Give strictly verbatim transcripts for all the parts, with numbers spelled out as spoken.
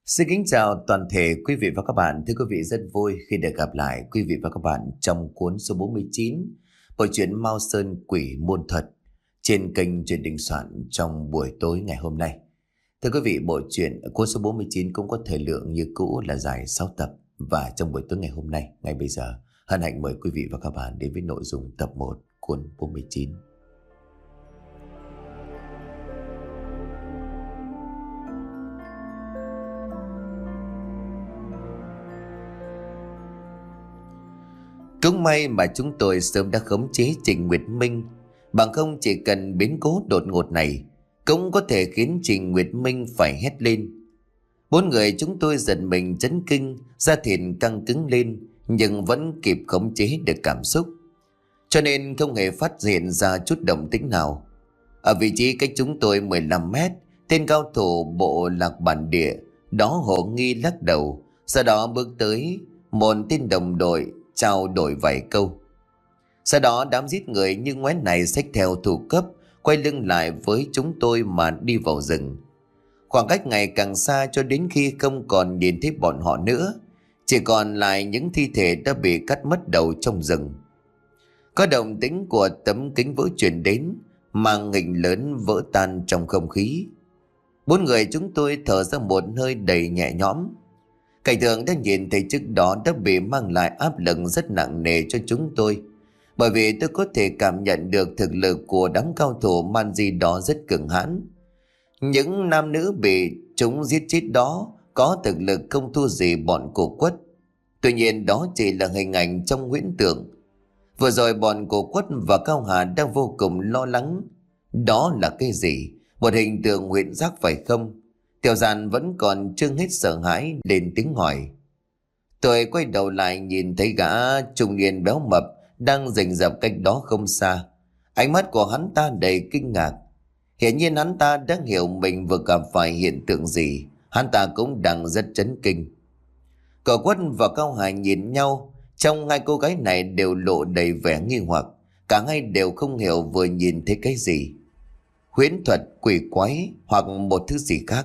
Xin kính chào toàn thể quý vị và các bạn. Thưa quý vị, rất vui khi được gặp lại quý vị và các bạn trong cuốn số bốn mươi chín bộ truyện Mao Sơn Quỷ Môn Thuật trên kênh Truyện Đình Soạn trong buổi tối ngày hôm nay. Thưa quý vị, bộ truyện cuốn số bốn mươi chín cũng có thời lượng như cũ là dài sáu tập, và trong buổi tối ngày hôm nay, ngay bây giờ, hân hạnh mời quý vị và các bạn đến với nội dung tập một cuốn bốn mươi chín. Cũng may mà chúng tôi sớm đã khống chế Trình Nguyệt Minh, bằng không chỉ cần biến cố đột ngột này cũng có thể khiến Trình Nguyệt Minh phải hét lên. Bốn người chúng tôi giật mình chấn kinh, da thịt căng cứng lên nhưng vẫn kịp khống chế được cảm xúc, cho nên không hề phát hiện ra chút động tĩnh nào. Ở vị trí cách chúng tôi mười lăm mét, tên cao thủ bộ lạc bản địa đó hồ nghi lắc đầu, sau đó bước tới một tên đồng đội trao đổi vài câu. Sau đó đám giết người như ngoé này xách theo thủ cấp, quay lưng lại với chúng tôi mà đi vào rừng. Khoảng cách ngày càng xa cho đến khi không còn nhìn thấy bọn họ nữa, chỉ còn lại những thi thể đã bị cắt mất đầu trong rừng. Có động tĩnh của tấm kính vỡ truyền đến, màn hình lớn vỡ tan trong không khí. Bốn người chúng tôi thở ra một hơi đầy nhẹ nhõm. Cảnh tượng đã nhìn thấy trước đó đã bị mang lại áp lực rất nặng nề cho chúng tôi, bởi vì tôi có thể cảm nhận được thực lực của đám cao thủ man di đó rất cường hãn. Những nam nữ bị chúng giết chết đó có thực lực không thua gì bọn cổ quất. Tuy nhiên đó chỉ là hình ảnh trong huyễn tưởng. Vừa rồi bọn cổ quất và Cao Hà đang vô cùng lo lắng. Đó là cái gì? Một hình tượng huyễn giác phải không? Tiểu Giàn vẫn còn chưa hết sợ hãi lên tiếng hỏi. Tôi quay đầu lại nhìn thấy gã trung niên béo mập đang rình rập cách đó không xa. Ánh mắt của hắn ta đầy kinh ngạc. Hiển nhiên hắn ta đã hiểu mình vừa gặp phải hiện tượng gì. Hắn ta cũng đang rất chấn kinh. Cậu Quất và Cao Hải nhìn nhau. Trong hai cô gái này đều lộ đầy vẻ nghi hoặc. Cả hai đều không hiểu vừa nhìn thấy cái gì. Huyễn thuật, quỷ quái hoặc một thứ gì khác.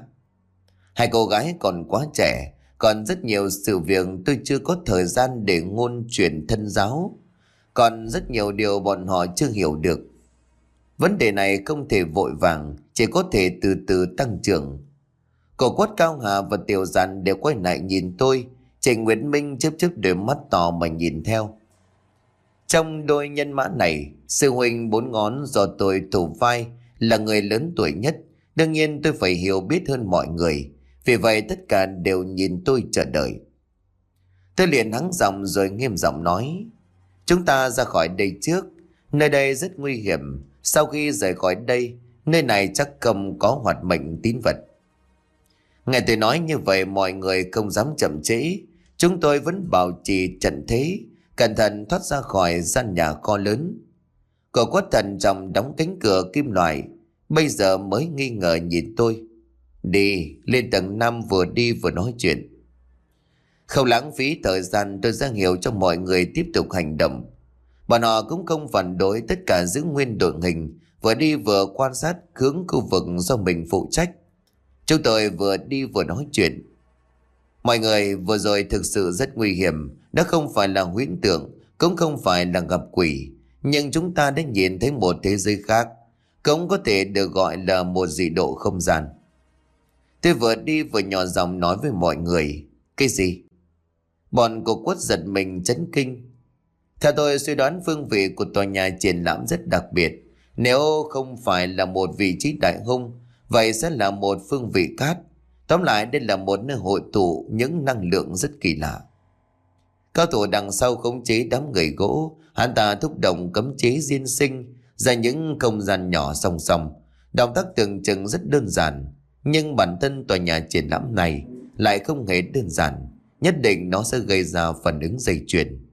Hai cô gái còn quá trẻ, còn rất nhiều sự việc tôi chưa có thời gian để ngôn chuyện thân giáo. Còn rất nhiều điều bọn họ chưa hiểu được. Vấn đề này không thể vội vàng, chỉ có thể từ từ tăng trưởng. Cậu Quất, Cao Hà và Tiểu Giàn đều quay lại nhìn tôi. Trình Nguyễn Minh chớp chớp đôi mắt to mà nhìn theo. Trong đôi nhân mã này, sư huynh bốn ngón do tôi thủ vai là người lớn tuổi nhất. Đương nhiên tôi phải hiểu biết hơn mọi người. Vì vậy tất cả đều nhìn tôi chờ đợi. Tôi liền hắng giọng rồi nghiêm giọng nói. Chúng ta ra khỏi đây trước. Nơi đây rất nguy hiểm. Sau khi rời khỏi đây, nơi này chắc không có hoạt mệnh tín vật. Nghe tôi nói như vậy, mọi người không dám chậm trễ. Chúng tôi vẫn bảo trì trận thế, cẩn thận thoát ra khỏi gian nhà kho lớn. Cậu Quất thận trọng đóng cánh cửa kim loại, bây giờ mới nghi ngờ nhìn tôi. Đi, lên tầng năm vừa đi vừa nói chuyện. Không lãng phí thời gian, tôi ra hiệu cho mọi người tiếp tục hành động. Bọn họ cũng không phản đối, tất cả giữ nguyên đội hình, vừa đi vừa quan sát hướng khu vực do mình phụ trách. Chúng tôi vừa đi vừa nói chuyện. Mọi người, vừa rồi thực sự rất nguy hiểm. Đó không phải là huyễn tưởng, cũng không phải là gặp quỷ, nhưng chúng ta đã nhìn thấy một thế giới khác, cũng có thể được gọi là một dị độ không gian. Tôi vừa đi vừa nhỏ giọng nói với mọi người. Cái gì? Bọn của Quất giật mình chấn kinh. Theo tôi suy đoán, phương vị của tòa nhà triển lãm rất đặc biệt. Nếu không phải là một vị trí đại hung, vậy sẽ là một phương vị khác. Tóm lại, đây là một nơi hội tụ những năng lượng rất kỳ lạ. Cao thủ đằng sau khống chế đám người gỗ, hắn ta thúc động cấm chế diên sinh ra những không gian nhỏ song song. Động tác tưởng chừng rất đơn giản, nhưng bản thân tòa nhà triển lãm này lại không hề đơn giản. Nhất định nó sẽ gây ra phản ứng dây chuyền.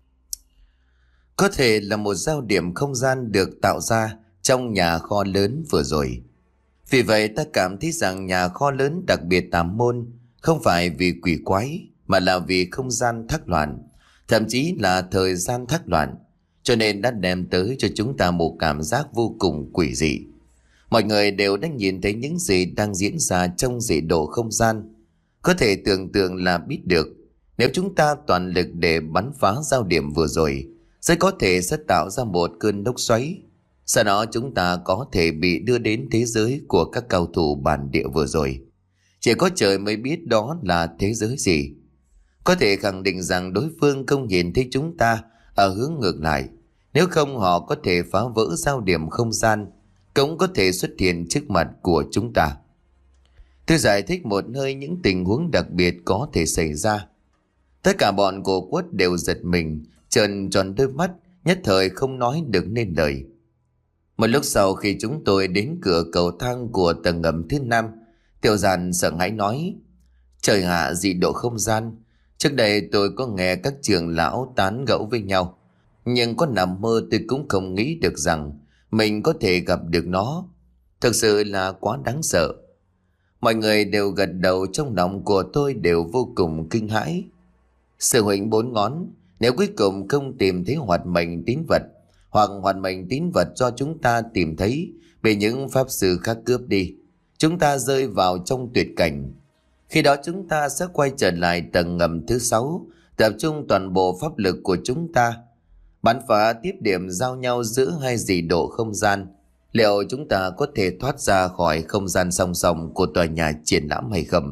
Có thể là một giao điểm không gian được tạo ra trong nhà kho lớn vừa rồi. Vì vậy ta cảm thấy rằng nhà kho lớn đặc biệt tà môn không phải vì quỷ quái, mà là vì không gian thác loạn, thậm chí là thời gian thác loạn, cho nên đã đem tới cho chúng ta một cảm giác vô cùng quỷ dị. Mọi người đều đã nhìn thấy những gì đang diễn ra trong dị độ không gian. Có thể tưởng tượng là biết được, nếu chúng ta toàn lực để bắn phá giao điểm vừa rồi, rất có thể sẽ tạo ra một cơn lốc xoáy. Sau đó chúng ta có thể bị đưa đến thế giới của các cao thủ bản địa vừa rồi. Chỉ có trời mới biết đó là thế giới gì. Có thể khẳng định rằng đối phương không nhìn thấy chúng ta ở hướng ngược lại. Nếu không họ có thể phá vỡ giao điểm không gian, cũng có thể xuất hiện trước mặt của chúng ta. Tôi giải thích một hơi những tình huống đặc biệt có thể xảy ra. Tất cả bọn của Quất đều giật mình, trợn tròn đôi mắt, nhất thời không nói được nên lời. Một lúc sau khi chúng tôi đến cửa cầu thang của tầng ngầm thứ năm, Tiểu Giản sợ hãi nói: Trời hạ, dị độ không gian. Trước đây tôi có nghe các trưởng lão tán gẫu với nhau, nhưng có nằm mơ tôi cũng không nghĩ được rằng mình có thể gặp được nó. Thực sự là quá đáng sợ. Mọi người đều gật đầu, trong lòng của tôi đều vô cùng kinh hãi. Sư huynh bốn ngón, nếu cuối cùng không tìm thấy hoạt mệnh tín vật, hoặc hoạt mệnh tín vật do chúng ta tìm thấy bị những pháp sư khác cướp đi, chúng ta rơi vào trong tuyệt cảnh. Khi đó chúng ta sẽ quay trở lại tầng ngầm thứ sáu, tập trung toàn bộ pháp lực của chúng ta, bắn phá tiếp điểm giao nhau giữa hai dị độ không gian. Liệu chúng ta có thể thoát ra khỏi không gian song song của tòa nhà triển lãm hay không?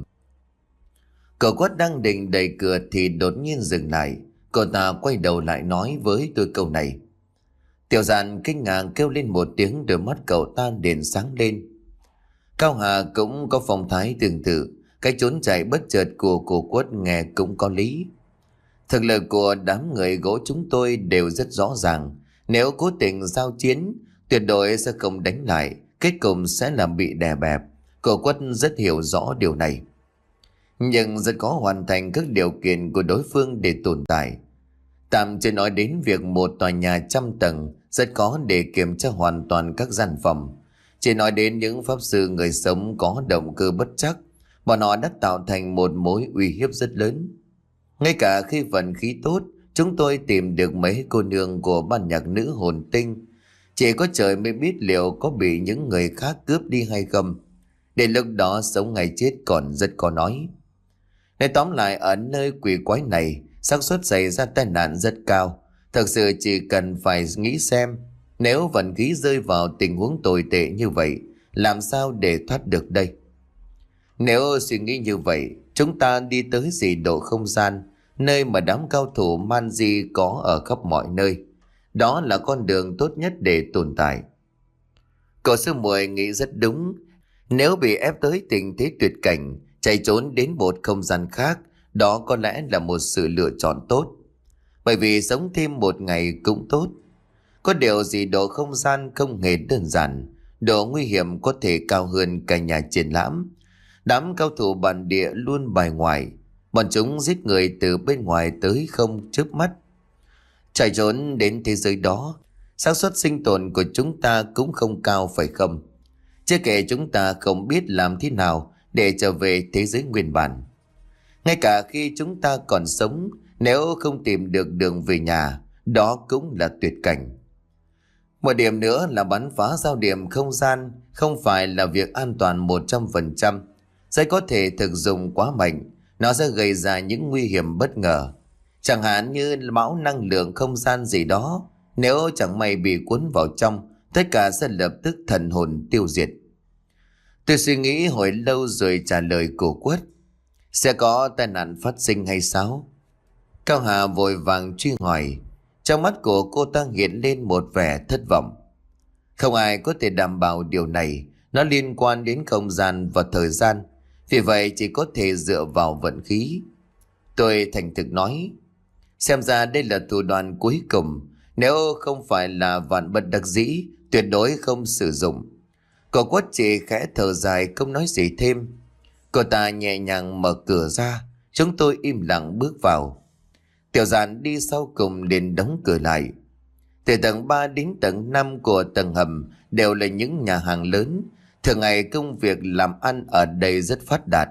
Cậu Quất đang định đẩy cửa thì đột nhiên dừng lại. Cậu ta quay đầu lại nói với tôi câu này. Tiểu Giản kinh ngạc kêu lên một tiếng, đôi mắt cậu ta đèn sáng lên. Cao Hà cũng có phong thái tương tự. Cái trốn chạy bất chợt của cô Quất nghe cũng có lý. Thực lực của đám người gỗ chúng tôi đều rất rõ ràng. Nếu cố tình giao chiến, tuyệt đối sẽ không đánh lại, kết cục sẽ là bị đè bẹp. Cô Quất rất hiểu rõ điều này, nhưng rất khó hoàn thành các điều kiện của đối phương để tồn tại. Tạm chưa nói đến việc một tòa nhà trăm tầng rất khó để kiểm tra hoàn toàn các gian phòng. Chỉ nói đến những pháp sư người sống có động cơ bất chắc, bọn họ đã tạo thành một mối uy hiếp rất lớn. Ngay cả khi vận khí tốt, chúng tôi tìm được mấy cô nương của ban nhạc nữ hồn tinh, chỉ có trời mới biết liệu có bị những người khác cướp đi hay không. Đến lúc đó sống hay chết còn rất khó nói. Nói tóm lại, ở nơi quỷ quái này, xác suất xảy ra tai nạn rất cao. Thật sự chỉ cần phải nghĩ xem, nếu vận khí rơi vào tình huống tồi tệ như vậy, làm sao để thoát được đây? Nếu suy nghĩ như vậy, chúng ta đi tới dị độ không gian, nơi mà đám cao thủ man di có ở khắp mọi nơi. Đó là con đường tốt nhất để tồn tại. Cậu sư muội nghĩ rất đúng. Nếu bị ép tới tình thế tuyệt cảnh, chạy trốn đến một không gian khác, đó có lẽ là một sự lựa chọn tốt. Bởi vì sống thêm một ngày cũng tốt. Có điều gì độ không gian không hề đơn giản, độ nguy hiểm có thể cao hơn cả nhà triển lãm. Đám cao thủ bản địa luôn bài ngoài, bọn chúng giết người từ bên ngoài tới không chớp mắt. Chạy trốn đến thế giới đó, xác suất sinh tồn của chúng ta cũng không cao phải không? Chưa kể chúng ta không biết làm thế nào để trở về thế giới nguyên bản. Ngay cả khi chúng ta còn sống, nếu không tìm được đường về nhà, đó cũng là tuyệt cảnh. Một điểm nữa là bắn phá giao điểm không gian không phải là việc an toàn một trăm phần trăm. Sẽ có thể thực dụng quá mạnh, nó sẽ gây ra những nguy hiểm bất ngờ. Chẳng hạn như bão năng lượng không gian gì đó, nếu chẳng may bị cuốn vào trong, tất cả sẽ lập tức thần hồn tiêu diệt. Tôi suy nghĩ hồi lâu rồi trả lời cô Quất. Sẽ có tai nạn phát sinh hay sao? Cao Hà vội vàng truy hỏi. Trong mắt của cô ta hiện lên một vẻ thất vọng. Không ai có thể đảm bảo điều này, nó liên quan đến không gian và thời gian, vì vậy chỉ có thể dựa vào vận khí. Tôi thành thực nói, xem ra đây là thủ đoạn cuối cùng, nếu không phải là vạn bất đắc dĩ, tuyệt đối không sử dụng. Cô Quất chỉ khẽ thở dài không nói gì thêm. Cô ta nhẹ nhàng mở cửa ra, chúng tôi im lặng bước vào. Tiểu Giản đi sau cùng liền đóng cửa lại. Từ tầng ba đến tầng năm của tầng hầm đều là những nhà hàng lớn. Thường ngày công việc làm ăn ở đây rất phát đạt.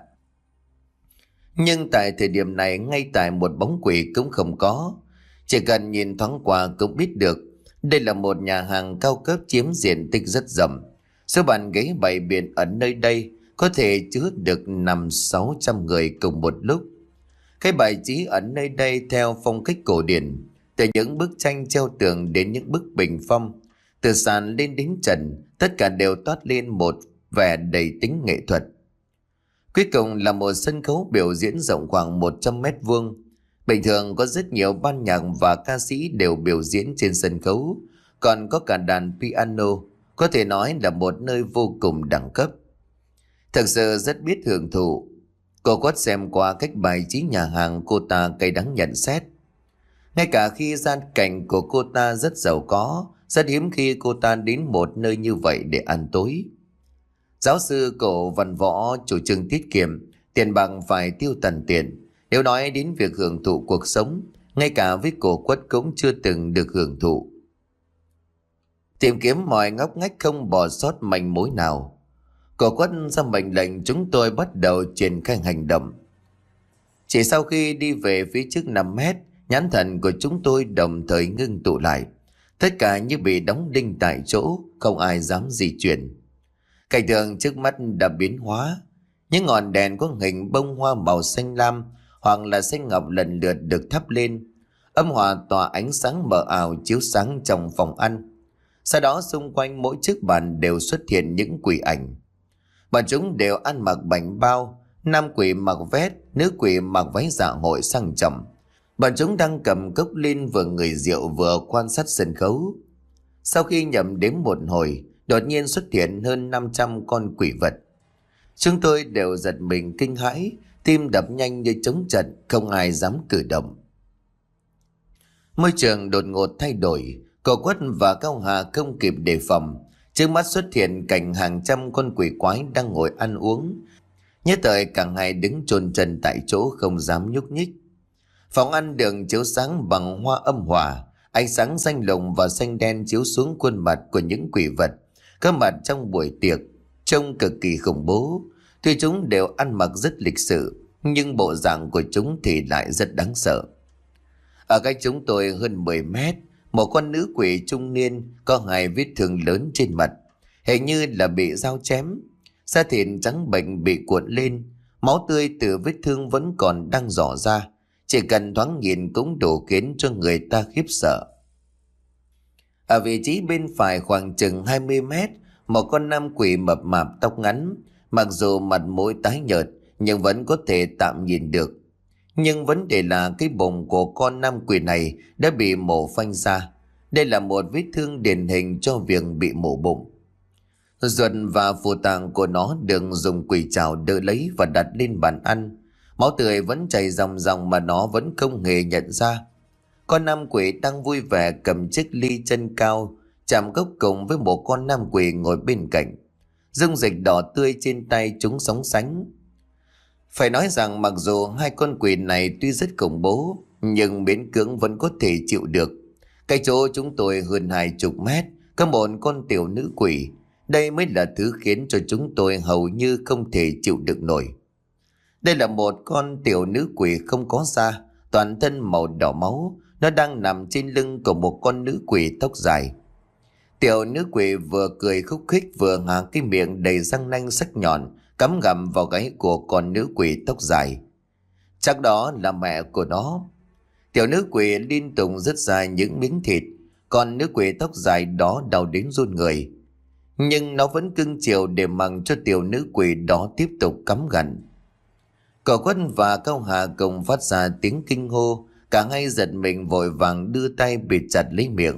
Nhưng tại thời điểm này, ngay tại một bóng quỷ cũng không có. Chỉ cần nhìn thoáng qua cũng biết được đây là một nhà hàng cao cấp chiếm diện tích rất rộng. Số bàn ghế bày biện ở nơi đây có thể chứa được năm sáu trăm người cùng một lúc. Cái bài trí ở nơi đây theo phong cách cổ điển, từ những bức tranh treo tường đến những bức bình phong, từ sàn lên đến trần, tất cả đều toát lên một vẻ đầy tính nghệ thuật. Cuối cùng là một sân khấu biểu diễn rộng khoảng một trăm mét vuông. Bình thường có rất nhiều ban nhạc và ca sĩ đều biểu diễn trên sân khấu, còn có cả đàn piano, có thể nói là một nơi vô cùng đẳng cấp. Thật sự rất biết hưởng thụ. Cô quát xem qua cách bài trí nhà hàng, cô ta cay đắng nhận xét. Ngay cả khi gia cảnh của cô ta rất giàu có, rất hiếm khi cô ta đến một nơi như vậy để ăn tối. Giáo sư cổ văn võ chủ trương tiết kiệm, tiền bạc phải tiêu tần tiền. Nếu nói đến việc hưởng thụ cuộc sống, ngay cả với cổ quất cũng chưa từng được hưởng thụ. Tìm kiếm mọi ngóc ngách không bỏ sót manh mối nào. Cổ quất ra mệnh lệnh chúng tôi bắt đầu triển khai hành động. Chỉ sau khi đi về phía trước năm mét, nhãn thần của chúng tôi đồng thời ngưng tụ lại. Tất cả như bị đóng đinh tại chỗ, không ai dám di chuyển. Cảnh tượng trước mắt đã biến hóa. Những ngọn đèn có hình bông hoa màu xanh lam hoặc là xanh ngọc lần lượt được thắp lên. Âm hòa tỏa ánh sáng mờ ảo chiếu sáng trong phòng ăn. Sau đó xung quanh mỗi chiếc bàn đều xuất hiện những quỷ ảnh. Bọn chúng đều ăn mặc bảnh bao, nam quỷ mặc vest, nữ quỷ mặc váy dạ hội sang trọng. Bọn chúng đang cầm cốc lên vừa ngửi rượu vừa quan sát sân khấu. Sau khi nhầm đếm một hồi, đột nhiên xuất hiện hơn năm trăm con quỷ vật. Chúng tôi đều giật mình kinh hãi, tim đập nhanh như trống trận, không ai dám cử động. Môi trường đột ngột thay đổi, Cậu Quất và Cao Hà không kịp đề phòng. Trước mắt xuất hiện cảnh hàng trăm con quỷ quái đang ngồi ăn uống. Nhất thời cả hai đứng chôn chân tại chỗ không dám nhúc nhích. Phòng ăn được chiếu sáng bằng hoa âm hòa, ánh sáng xanh lồng và xanh đen chiếu xuống khuôn mặt của những quỷ vật có mặt trong buổi tiệc, trông cực kỳ khủng bố. Tuy chúng đều ăn mặc rất lịch sự, nhưng bộ dạng của chúng thì lại rất đáng sợ. Ở cách chúng tôi hơn mười mét, một con nữ quỷ trung niên có hai vết thương lớn trên mặt, hình như là bị dao chém. Da thịt trắng bệch bị cuộn lên, máu tươi từ vết thương vẫn còn đang rỏ ra. Chỉ cần thoáng nhìn cũng đủ khiến cho người ta khiếp sợ. Ở vị trí bên phải khoảng chừng hai mươi mét, một con nam quỷ mập mạp tóc ngắn, mặc dù mặt mũi tái nhợt nhưng vẫn có thể tạm nhìn được. Nhưng vấn đề là cái bụng của con nam quỷ này đã bị mổ phanh ra. Đây là một vết thương điển hình cho việc bị mổ bụng. Ruột và phù tạng của nó được dùng quỷ trảo đỡ lấy và đặt lên bàn ăn. Máu tươi vẫn chảy ròng ròng mà nó vẫn không hề nhận ra. Con nam quỷ đang vui vẻ cầm chiếc ly chân cao, chạm cốc cùng với một con nam quỷ ngồi bên cạnh. Dung dịch đỏ tươi trên tay chúng sóng sánh. Phải nói rằng mặc dù hai con quỷ này tuy rất khủng bố, nhưng miễn cưỡng vẫn có thể chịu được. Cái chỗ chúng tôi hơn hai chục mét, có một con tiểu nữ quỷ. Đây mới là thứ khiến cho chúng tôi hầu như không thể chịu được nổi. Đây là một con tiểu nữ quỷ không có da, toàn thân màu đỏ máu. Nó đang nằm trên lưng của một con nữ quỷ tóc dài. Tiểu nữ quỷ vừa cười khúc khích vừa há cái miệng đầy răng nanh sắc nhọn cắm gặm vào gáy của con nữ quỷ tóc dài. Chắc đó là mẹ của nó. Tiểu nữ quỷ liên tục rứt ra những miếng thịt, còn nữ quỷ tóc dài đó đau đến run người. Nhưng nó vẫn cưng chiều để mặc cho tiểu nữ quỷ đó tiếp tục cắm gặm. Cậu Quất và Cao Hà cùng phát ra tiếng kinh hô, cả hai giật mình vội vàng đưa tay bịt chặt lấy miệng.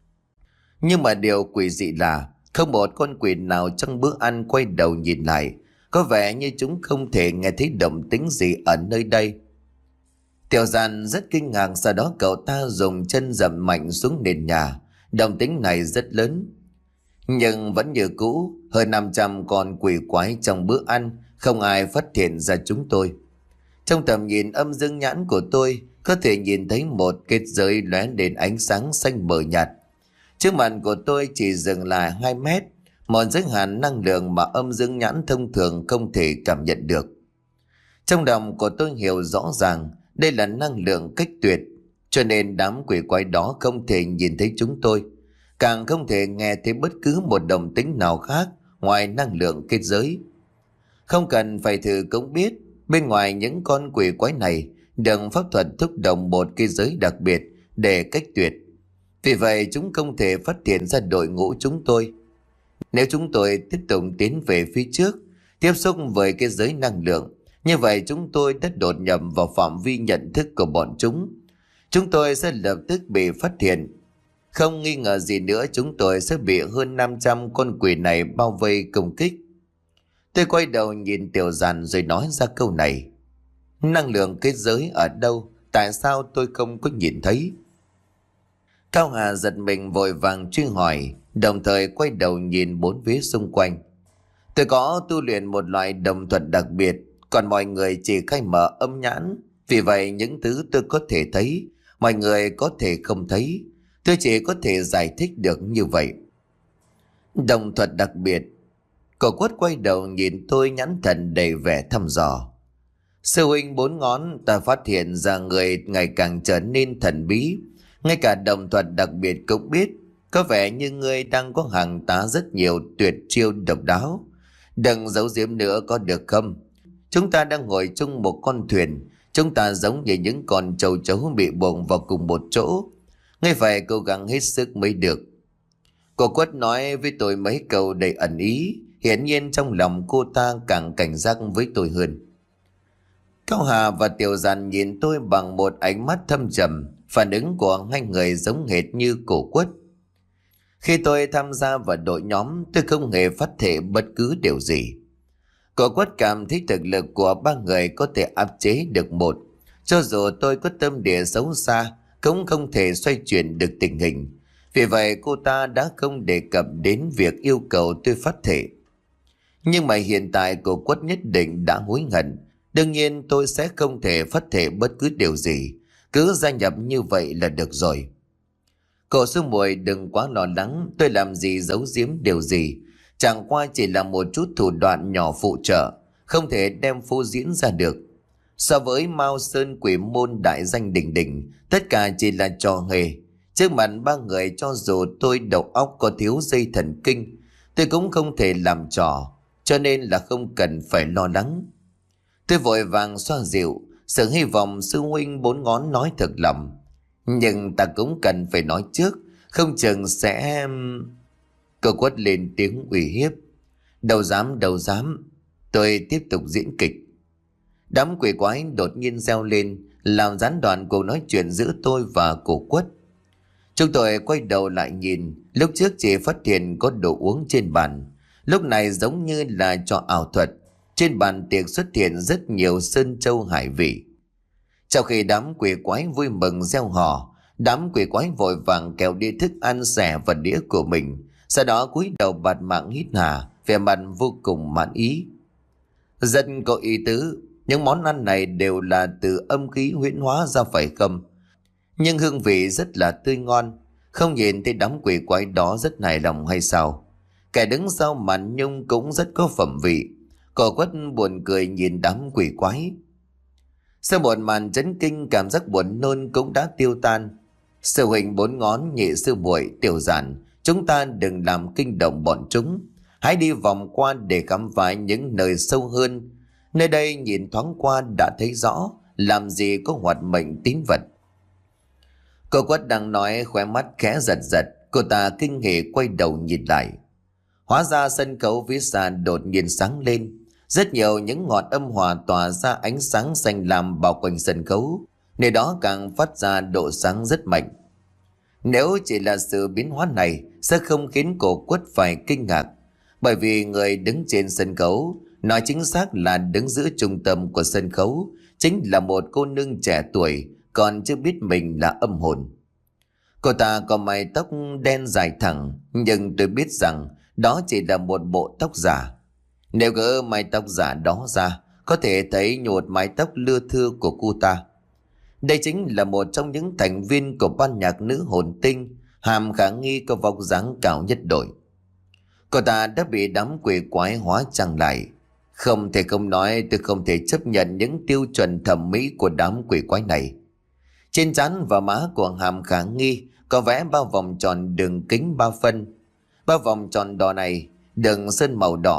Nhưng mà điều quỷ dị là không một con quỷ nào trong bữa ăn quay đầu nhìn lại, có vẻ như chúng không thể nghe thấy động tĩnh gì ở nơi đây. Tiểu Giàn rất kinh ngạc, sau đó cậu ta dùng chân dậm mạnh xuống nền nhà. Động tĩnh này rất lớn, nhưng vẫn như cũ, hơn năm trăm con quỷ quái trong bữa ăn, không ai phát hiện ra chúng tôi. Trong tầm nhìn âm dương nhãn của tôi, có thể nhìn thấy một kết giới lóe lên ánh sáng xanh mờ nhạt. Trước mặt của tôi chỉ dừng lại hai mét, một giới hạn năng lượng mà âm dương nhãn thông thường không thể cảm nhận được. Trong lòng của tôi hiểu rõ ràng đây là năng lượng cách tuyệt, cho nên đám quỷ quái đó không thể nhìn thấy chúng tôi, càng không thể nghe thấy bất cứ một động tĩnh nào khác ngoài năng lượng kết giới. Không cần phải thử cũng biết, bên ngoài những con quỷ quái này đừng pháp thuật thúc động một cái giới đặc biệt để cách tuyệt. Vì vậy chúng không thể phát hiện ra đội ngũ chúng tôi. Nếu chúng tôi tiếp tục tiến về phía trước, tiếp xúc với cái giới năng lượng, như vậy chúng tôi đã đột nhập vào phạm vi nhận thức của bọn chúng. Chúng tôi sẽ lập tức bị phát hiện. Không nghi ngờ gì nữa, chúng tôi sẽ bị hơn năm trăm con quỷ này bao vây công kích. Tôi quay đầu nhìn Tiểu Giản rồi nói ra câu này. Năng lượng cái giới ở đâu? Tại sao tôi không có nhìn thấy? Cao Hà giật mình vội vàng truy hỏi, đồng thời quay đầu nhìn bốn phía xung quanh. Tôi có tu luyện một loại đồng thuật đặc biệt, còn mọi người chỉ khai mở âm nhãn. Vì vậy những thứ tôi có thể thấy, mọi người có thể không thấy. Tôi chỉ có thể giải thích được như vậy. Đồng thuật đặc biệt. Cậu Quất quay đầu nhìn tôi nhãn thần đầy vẻ thăm dò. Sư huynh bốn ngón, ta phát hiện ra người ngày càng trở nên thần bí. Ngay cả đồng thuật đặc biệt cũng biết. Có vẻ như ngươi đang có hàng tá rất nhiều tuyệt chiêu độc đáo. Đừng giấu giếm nữa có được không? Chúng ta đang ngồi chung một con thuyền. Chúng ta giống như những con châu chấu bị buộc vào cùng một chỗ. Ngươi phải cố gắng hết sức mới được. Cô Quất nói với tôi mấy câu đầy ẩn ý. Hiển nhiên trong lòng cô ta càng cảnh giác với tôi hơn. Cao Hà và Tiểu Giản nhìn tôi bằng một ánh mắt thâm trầm. Phản ứng của hai người giống hệt như Cổ Quất. Khi tôi tham gia vào đội nhóm, tôi không hề phát thể bất cứ điều gì. Cổ Quất cảm thấy thực lực của ba người có thể áp chế được một. Cho dù tôi có tâm địa xấu xa, cũng không thể xoay chuyển được tình hình. Vì vậy cô ta đã không đề cập đến việc yêu cầu tôi phát thể. Nhưng mà hiện tại Cổ Quất nhất định đã hối hận. Đương nhiên tôi sẽ không thể phát thể bất cứ điều gì. Cứ gia nhập như vậy là được rồi. Cô sư muội đừng quá lo lắng. Tôi làm gì giấu giếm điều gì. Chẳng qua chỉ là một chút thủ đoạn nhỏ phụ trợ. Không thể đem phô diễn ra được. So với Mao Sơn Quỷ Môn đại danh đỉnh đỉnh, tất cả chỉ là trò hề. Trước mặt ba người, cho dù tôi đầu óc có thiếu dây thần kinh, tôi cũng không thể làm trò. Cho nên là không cần phải lo lắng. Tôi vội vàng xoa dịu, sự hy vọng sư huynh bốn ngón nói thật lòng. Nhưng ta cũng cần phải nói trước, không chừng sẽ... Cô Quất lên tiếng uy hiếp. Đâu dám, đâu dám. Tôi tiếp tục diễn kịch. Đám quỷ quái đột nhiên reo lên, làm gián đoạn cuộc nói chuyện giữa tôi và Cổ Quất. Chúng tôi quay đầu lại nhìn, lúc trước chỉ phát hiện có đồ uống trên bàn. Lúc này giống như là trò ảo thuật. Trên bàn tiệc xuất hiện rất nhiều sơn châu hải vị. Trong khi đám quỷ quái vui mừng reo hò, đám quỷ quái vội vàng kéo đi thức ăn xẻ vào đĩa của mình. Sau đó cúi đầu bạt mạng hít hà, vẻ mặt vô cùng mãn ý. Rất có ý tứ, những món ăn này đều là từ âm khí huyễn hóa ra phải không? Nhưng hương vị rất là tươi ngon. Không nhìn thấy đám quỷ quái đó rất hài lòng hay sao? Kẻ đứng sau màn nhung cũng rất có phẩm vị. Cổ Quất buồn cười nhìn đám quỷ quái. Sau một màn chấn kinh, cảm giác buồn nôn cũng đã tiêu tan. Sư huynh bốn ngón, nhị sư muội, Tiểu Giản, chúng ta đừng làm kinh động bọn chúng. Hãy đi vòng qua để khám phá những nơi sâu hơn. Nơi đây nhìn thoáng qua đã thấy rõ, làm gì có hoạt mệnh tín vật. Cô Quất đang nói, khóe mắt khẽ giật giật. Cô ta kinh hỉ quay đầu nhìn lại. Hóa ra sân khấu phía xa đột nhiên sáng lên. Rất nhiều những ngọn âm hòa tỏa ra ánh sáng xanh lam bao quanh sân khấu. Nơi đó càng phát ra độ sáng rất mạnh. Nếu chỉ là sự biến hóa này sẽ không khiến Cổ Quất phải kinh ngạc. Bởi vì người đứng trên sân khấu, nói chính xác là đứng giữa trung tâm của sân khấu, chính là một cô nương trẻ tuổi còn chưa biết mình là âm hồn. Cô ta có mái tóc đen dài thẳng, nhưng tôi biết rằng đó chỉ là một bộ tóc giả. Nếu gỡ mái tóc giả đó ra, có thể thấy nhột mái tóc lưa thưa của cô ta. Đây chính là một trong những thành viên của ban nhạc nữ hồn tinh, Hàm Khả Nghi có vóc dáng cao nhất đội. Cô ta đã bị đám quỷ quái hóa trang lại. Không thể không nói, tôi không thể chấp nhận những tiêu chuẩn thẩm mỹ của đám quỷ quái này. Trên trán và má của Hàm Khả Nghi có vẽ ba vòng tròn đường kính ba phân. Ba vòng tròn đỏ này đường sơn màu đỏ,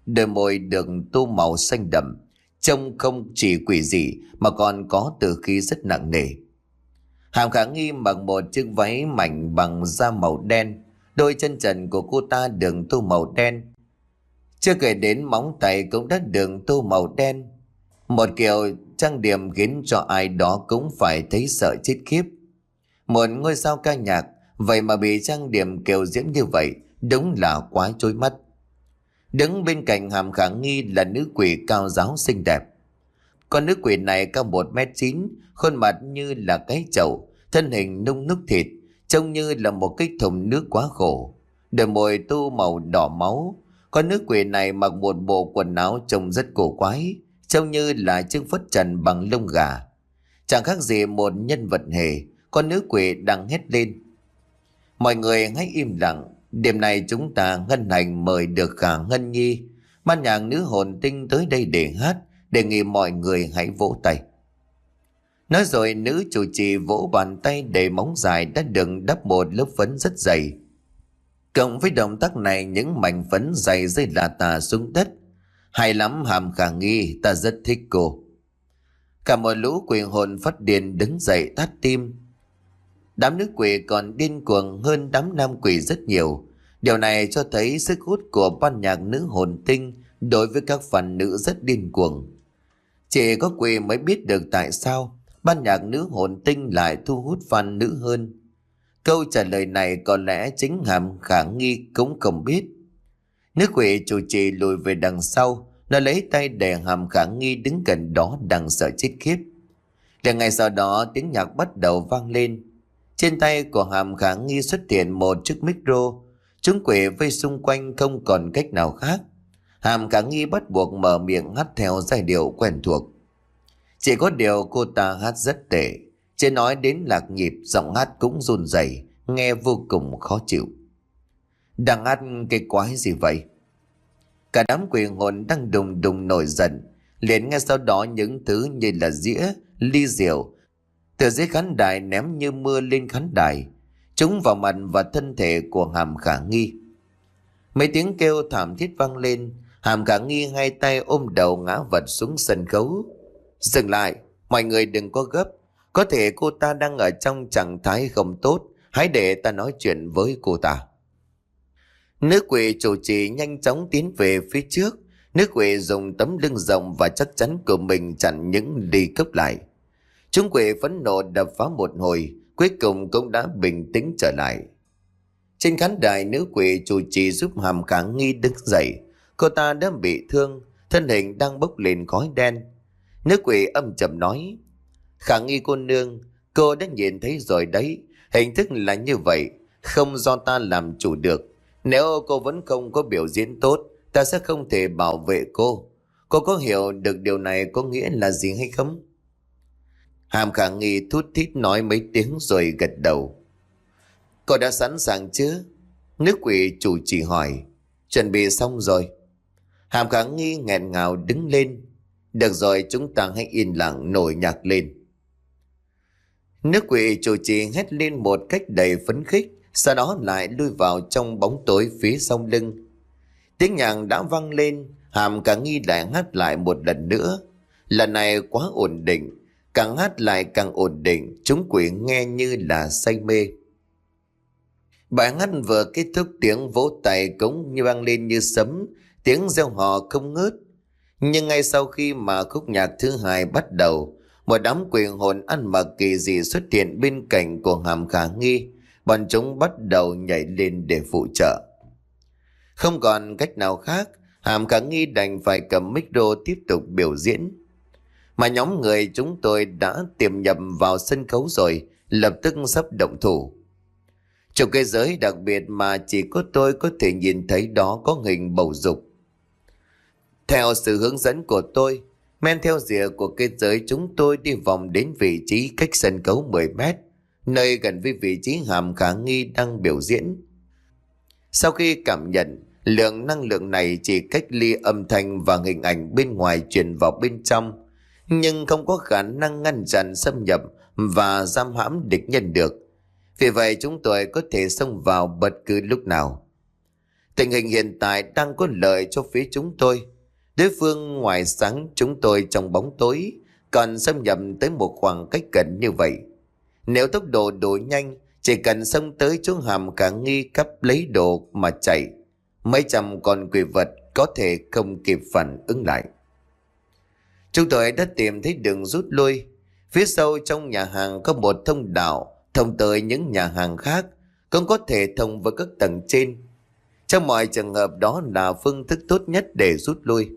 đôi môi được tô màu xanh đậm, trông không chỉ quỷ dị mà còn có từ khí rất nặng nề. Hàm Khả Nghi mặc một chiếc váy mảnh bằng da màu đen, đôi chân trần của cô ta được tô màu đen, chưa kể đến móng tay cũng đã được tô màu đen. Một kiểu trang điểm khiến cho ai đó cũng phải thấy sợ chết khiếp. Một ngôi sao ca nhạc vậy mà bị trang điểm kiều diễm như vậy, đúng là quá chói mắt. Đứng bên cạnh Hàm Khả Nghi là nữ quỷ cao ráo xinh đẹp. Con nữ quỷ này cao một mét chín, khuôn mặt như là cái chậu, thân hình nung núc thịt, trông như là một cái thùng nước quá khổ. Đôi môi tô màu đỏ máu. Con nữ quỷ này mặc một bộ quần áo trông rất cổ quái, trông như là chiếc phất trần bằng lông gà. Chẳng khác gì một nhân vật hề. Con nữ quỷ đang hét lên: mọi người hãy im lặng, đêm nay chúng ta hân hạnh mời được Khả Ngân Nhi, ban nhạc nữ hồn tinh tới đây để hát, đề nghị mọi người hãy vỗ tay. Nói rồi nữ chủ trì vỗ bàn tay để móng dài đã được đắp một lớp phấn rất dày. Cộng với động tác này, những mảnh phấn dày rơi lả tả xuống đất. Hay lắm Hàm Khả Nghi, ta rất thích cô. Cả một lũ quỷ hồn phát điên đứng dậy thắt tim. Đám nữ quỷ còn điên cuồng hơn đám nam quỷ rất nhiều. Điều này cho thấy sức hút của ban nhạc nữ hồn tinh đối với các fan nữ rất điên cuồng. Chỉ có quỷ mới biết được tại sao ban nhạc nữ hồn tinh lại thu hút fan nữ hơn. Câu trả lời này có lẽ chính Hàm Khả Nghi cũng không biết. Nữ quỷ chủ trì lùi về đằng sau, nó lấy tay để Hàm Khả Nghi đứng gần đó đang sợ chết khiếp. Để ngay sau đó tiếng nhạc bắt đầu vang lên. Trên tay của Hàm Khả Nghi xuất hiện một chiếc micro. Chúng quỷ vây xung quanh không còn cách nào khác. Hàm Khả Nghi bắt buộc mở miệng hát theo giai điệu quen thuộc. Chỉ có điều cô ta hát rất tệ. Chỉ nói đến lạc nhịp, giọng hát cũng run rẩy, nghe vô cùng khó chịu. Đang hát cái quái gì vậy? Cả đám quỷ hồn đang đùng đùng nổi giận. Liền nghe sau đó những thứ như là dĩa, ly rượu từ dưới khán đài ném như mưa lên khán đài, trúng vào mặt và thân thể của Hàm Khả Nghi. Mấy tiếng kêu thảm thiết vang lên. Hàm Khả Nghi hai tay ôm đầu ngã vật xuống sân khấu. Dừng lại, mọi người đừng có gấp. Có thể cô ta đang ở trong trạng thái không tốt, hãy để ta nói chuyện với cô ta. Nữ quỷ chủ trì nhanh chóng tiến về phía trước. Nữ quỷ dùng tấm lưng rộng và chắc chắn của mình chặn những ly cốc lại. Chúng quỷ phẫn nộ đập phá một hồi, cuối cùng cũng đã bình tĩnh trở lại. Trên khán đài, nữ quỷ chủ trì giúp Hàm Khả Nghi đứng dậy. Cô ta đã bị thương, thân hình đang bốc lên khói đen. Nữ quỷ âm trầm nói: Khả Nghi cô nương, cô đã nhìn thấy rồi đấy, hình thức là như vậy, không do ta làm chủ được. Nếu cô vẫn không có biểu diễn tốt, ta sẽ không thể bảo vệ cô. Cô có hiểu được điều này có nghĩa là gì hay không? Hàm Khả Nghi thút thít nói mấy tiếng rồi gật đầu. Cô đã sẵn sàng chứ? Nữ quỷ chủ trì hỏi. Chuẩn bị xong rồi. Hàm Khả Nghi nghẹn ngào đứng lên. Được rồi, chúng ta hãy yên lặng nổi nhạc lên. Nữ quỷ chủ trì hét lên một cách đầy phấn khích, sau đó lại lui vào trong bóng tối phía sau lưng. Tiếng nhạc đã vang lên. Hàm Khả Nghi lại hát lại một lần nữa. Lần này quá ổn định, càng hát lại càng ổn định. Chúng quỷ nghe như là say mê. Bài hát vừa kết thúc, tiếng vỗ tay cũng như vang lên như sấm, tiếng reo hò không ngớt. Nhưng ngay sau khi mà khúc nhạc thứ hai bắt đầu, một đám quỷ hồn ăn mặc kỳ dị xuất hiện bên cạnh của Hàm Khả Nghi. Bọn chúng bắt đầu nhảy lên để phụ trợ. Không còn cách nào khác, Hàm Khả Nghi đành phải cầm micro tiếp tục biểu diễn. Mà nhóm người chúng tôi đã tiềm nhập vào sân khấu rồi, lập tức sắp động thủ. Trong cái giới đặc biệt mà chỉ có tôi có thể nhìn thấy đó có hình bầu dục. Theo sự hướng dẫn của tôi, men theo rìa của cây giới chúng tôi đi vòng đến vị trí cách sân khấu mười mét, nơi gần với vị trí Hàm Khả Nghi đang biểu diễn. Sau khi cảm nhận lượng năng lượng này chỉ cách ly âm thanh và hình ảnh bên ngoài truyền vào bên trong, nhưng không có khả năng ngăn chặn xâm nhập và giam hãm địch nhân được. Vì vậy chúng tôi có thể xông vào bất cứ lúc nào. Tình hình hiện tại đang có lợi cho phía chúng tôi. Đối phương ngoài sáng, chúng tôi trong bóng tối, còn xâm nhập tới một khoảng cách gần như vậy. Nếu tốc độ đủ nhanh, chỉ cần xông tới chỗ hàm khả nghi cắp lấy đồ mà chạy, mấy trăm con quỷ vật có thể không kịp phản ứng lại. Chúng tôi đã tìm thấy đường rút lui. Phía sau trong nhà hàng có một thông đạo thông tới những nhà hàng khác, cũng có thể thông với các tầng trên. Trong mọi trường hợp đó là phương thức tốt nhất để rút lui.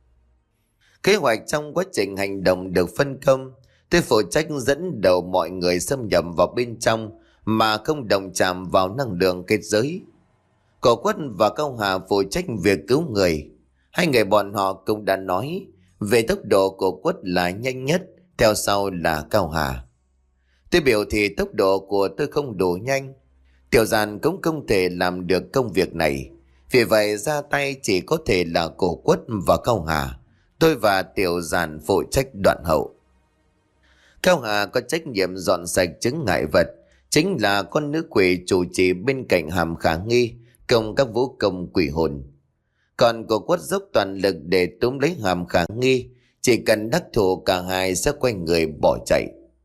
Kế hoạch trong quá trình hành động được phân công. Tôi phụ trách dẫn đầu mọi người xâm nhập vào bên trong mà không động chạm vào năng lượng kết giới. Cổ Quất và Cao Hà phụ trách việc cứu người. Hai người bọn họ cũng đã nói về tốc độ của Quất là nhanh nhất, theo sau là Cao Hà. Tôi biểu thì tốc độ của tôi không đủ nhanh. Tiểu Giàn cũng không thể làm được công việc này. Vì vậy ra tay chỉ có thể là Cổ Quất và Cao Hà. Tôi và Tiểu Giàn phụ trách đoạn hậu. Cao Hà có trách nhiệm dọn sạch chứng ngại vật, chính là con nữ quỷ chủ trì bên cạnh hàm khả nghi cùng các vũ công quỷ hồn. Còn Cổ Quất dốc toàn lực để túm lấy hàm khả nghi, chỉ cần đắc thủ cả hai sẽ quay người bỏ chạy.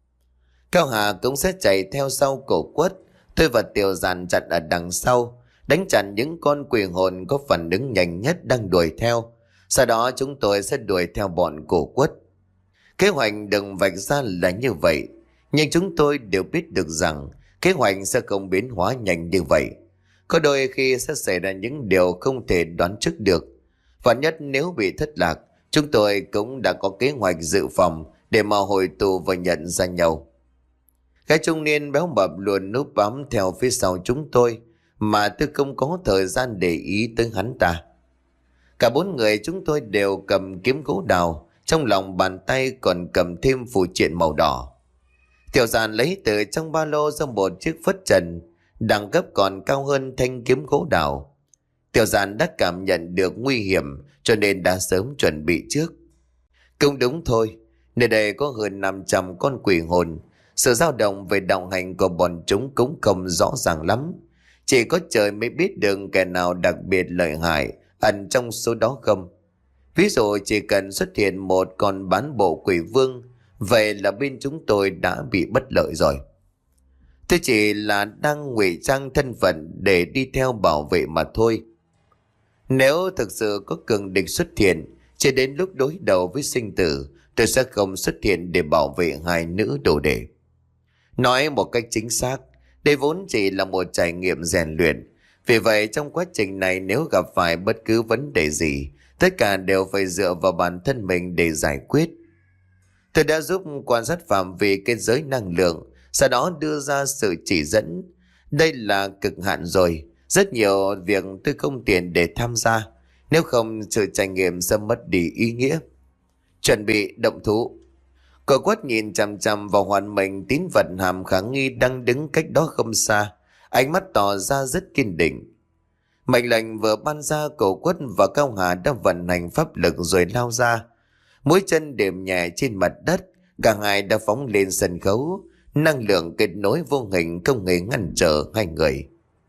Cao Hà cũng sẽ chạy theo sau Cổ Quất. Tôi và Tiểu Giàn chặn ở đằng sau, đánh chặn những con quỷ hồn có phản ứng nhanh nhất đang đuổi theo. Sau đó chúng tôi sẽ đuổi theo bọn Cổ Quất. Kế hoạch được vạch ra là như vậy, nhưng chúng tôi đều biết được rằng kế hoạch sẽ không biến hóa nhanh như vậy. Có đôi khi sẽ xảy ra những điều không thể đoán trước được. Và nhất nếu bị thất lạc, chúng tôi cũng đã có kế hoạch dự phòng để mà hồi tụ và nhận ra nhau. Gái trung niên béo mập luôn núp bám theo phía sau chúng tôi, mà tôi không có thời gian để ý tới hắn ta. Cả bốn người chúng tôi đều cầm kiếm gỗ đào, trong lòng bàn tay còn cầm thêm phù triện màu đỏ. Tiểu Giàn lấy từ trong ba lô ra một chiếc phất trần, đẳng cấp còn cao hơn thanh kiếm gỗ đào. Tiểu Giàn đã cảm nhận được nguy hiểm cho nên đã sớm chuẩn bị trước. Cũng đúng thôi, nơi đây có hơn năm trăm con quỷ hồn. Sự dao động về đạo hành của bọn chúng cũng không rõ ràng lắm. Chỉ có trời mới biết được kẻ nào đặc biệt lợi hại ẩn trong số đó không. Ví dụ chỉ cần xuất hiện một con bán bộ quỷ vương, vậy là bên chúng tôi đã bị bất lợi rồi. Tôi chỉ là đang ngụy trang thân phận để đi theo bảo vệ mà thôi. Nếu thực sự có cường địch xuất hiện, chỉ đến lúc đối đầu với sinh tử, tôi sẽ không xuất hiện để bảo vệ hai nữ đồ đệ. Nói một cách chính xác, đây vốn chỉ là một trải nghiệm rèn luyện. Vì vậy trong quá trình này nếu gặp phải bất cứ vấn đề gì, tất cả đều phải dựa vào bản thân mình để giải quyết. Tôi đã giúp quan sát phạm vi kết giới năng lượng, sau đó đưa ra sự chỉ dẫn. Đây là cực hạn rồi, rất nhiều việc tôi không tiền để tham gia, nếu không sự trải nghiệm sẽ mất đi ý nghĩa. Chuẩn bị động thủ. Cậu Quất nhìn chằm chằm vào hoàn mệnh tín vật hàm khả nghi đang đứng cách đó không xa, ánh mắt tỏ ra rất kiên định. Mệnh lệnh vừa ban ra, Cậu Quất và Cao Hà đã vận hành pháp lực rồi lao ra. Mũi chân đệm nhẹ trên mặt đất, cả hai đã phóng lên sân khấu. Năng lượng kết nối vô hình không hề ngăn trở hai người.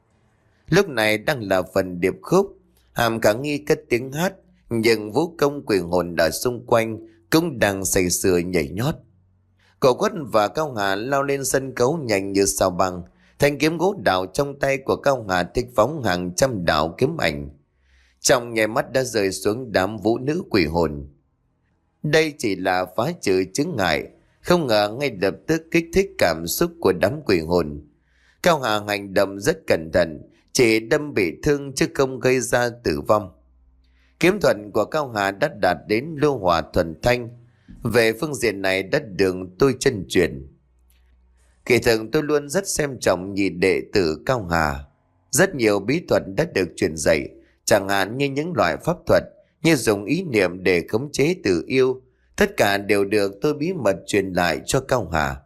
Lúc này đang là phần điệp khúc, hàm khả nghi cất tiếng hát, nhưng vũ công quỷ hồn ở xung quanh cũng đang say sưa nhảy nhót. Cậu Quất và Cao Hà lao lên sân khấu nhanh như sao băng. Thanh kiếm gỗ đào trong tay của Cao Hà thích phóng hàng trăm đạo kiếm ảnh, trong nháy mắt đã rơi xuống đám vũ nữ quỷ hồn. Đây chỉ là phá trừ chướng ngại, không ngờ ngay lập tức kích thích cảm xúc của đám quỷ hồn. Cao Hà hành động rất cẩn thận, chỉ đâm bị thương chứ không gây ra tử vong. Kiếm thuật của Cao Hà đã đạt đến lưu hỏa thuần thanh. Về phương diện này đã được tôi chân truyền. Kỳ thực tôi luôn rất xem trọng nhị đệ tử Cao Hà. Rất nhiều bí thuật đã được truyền dạy, chẳng hạn như những loại pháp thuật như dùng ý niệm để khống chế tử yêu. Tất cả đều được tôi bí mật truyền lại cho Cao Hà.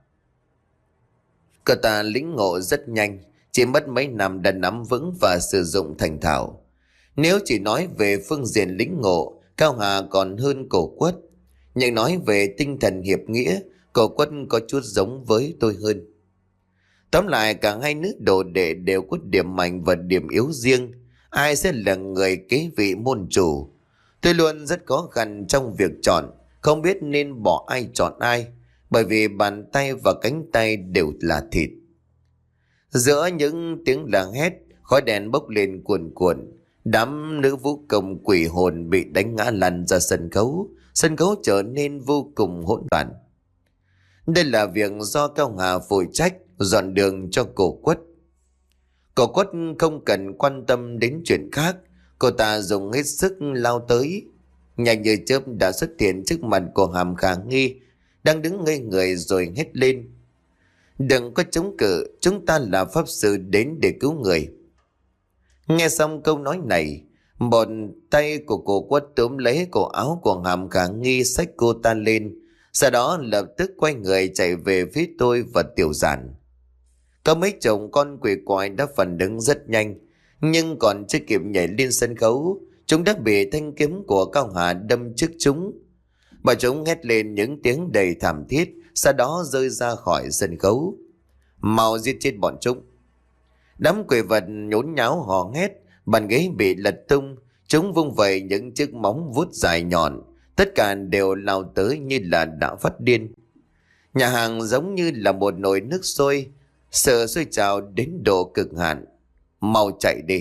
Cậu ta lĩnh ngộ rất nhanh, chỉ mất mấy năm đã nắm vững và sử dụng thành thạo. Nếu chỉ nói về phương diện lĩnh ngộ, Cao Hà còn hơn Cổ Quất. Nhưng nói về tinh thần hiệp nghĩa, Cổ Quất có chút giống với tôi hơn. Tóm lại cả hai nước đồ đệ đều có điểm mạnh và điểm yếu riêng. ai sẽ là người kế vị môn chủ. Tôi luôn rất khó khăn trong việc chọn, không biết nên bỏ ai chọn ai, bởi vì bàn tay và cánh tay đều là thịt. Giữa những tiếng la hét, khói đèn bốc lên cuồn cuộn, đám nữ vũ công quỷ hồn bị đánh ngã lăn ra sân khấu. Sân khấu trở nên vô cùng hỗn loạn. Đây là việc do Cao Hà phụ trách dọn đường cho cổ Quất. Cổ Quất không cần quan tâm đến chuyện khác, cô ta dùng hết sức lao tới, nhanh như chớp đã xuất hiện trước mặt của Hàm Khả Nghi đang đứng ngây người rồi hét lên: "Đừng có chống cự, chúng ta là pháp sư đến để cứu người." Nghe xong câu nói này, một tay của cô Quất túm lấy cổ áo của Hàm Khả Nghi xách cô ta lên, sau đó lập tức quay người chạy về phía tôi và Tiểu Giản. Có mấy chồng con quỷ quái đã phản ứng rất nhanh, nhưng còn chưa kịp nhảy lên sân khấu, chúng đã bị thanh kiếm của Cao Hà đâm trước chúng. Bà chúng hét lên những tiếng đầy thảm thiết, sau đó rơi ra khỏi sân khấu. "Mau giết chết bọn chúng!" Đám quỷ vật nhốn nháo hò hét, bàn ghế bị lật tung, chúng vung vẩy những chiếc móng vuốt dài nhọn, tất cả đều lao tới như là đã phát điên. Nhà hàng giống như là một nồi nước sôi, sợ sôi trào đến độ cực hạn. "Mau chạy đi!"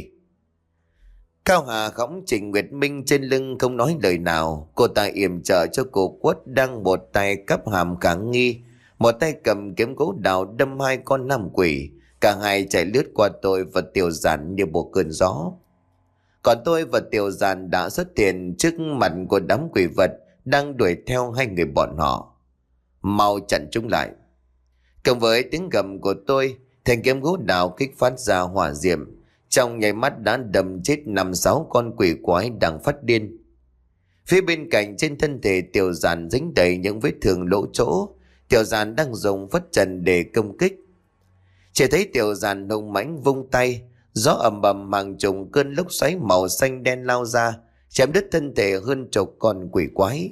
Cao Hà khõng Trình Nguyệt Minh trên lưng không nói lời nào. Cô ta yểm trợ cho cô Quất đang một tay cắp Hàm Khả Nghi, một tay cầm kiếm gỗ đào đâm hai con nam quỷ. Cả hai chạy lướt qua tôi và Tiểu Giản như một cơn gió. Còn tôi và Tiểu Giản đã xuất hiện trước mặt của đám quỷ vật đang đuổi theo hai người bọn họ. "Mau chặn chúng lại!" Cộng với tiếng gầm của tôi, thanh kiếm gỗ đào kích phát ra hỏa diệm, trong nháy mắt đã đâm chết năm sáu con quỷ quái đang phát điên. Phía bên cạnh trên thân thể Tiểu Giản dính đầy những vết thương lỗ chỗ. Tiểu Giản đang dùng phất trần để công kích. Chỉ thấy Tiểu Giản hùng mãnh vung tay, gió ầm ầm hàng trùng cơn lốc xoáy màu xanh đen lao ra, chém đứt thân thể hơn chục con quỷ quái.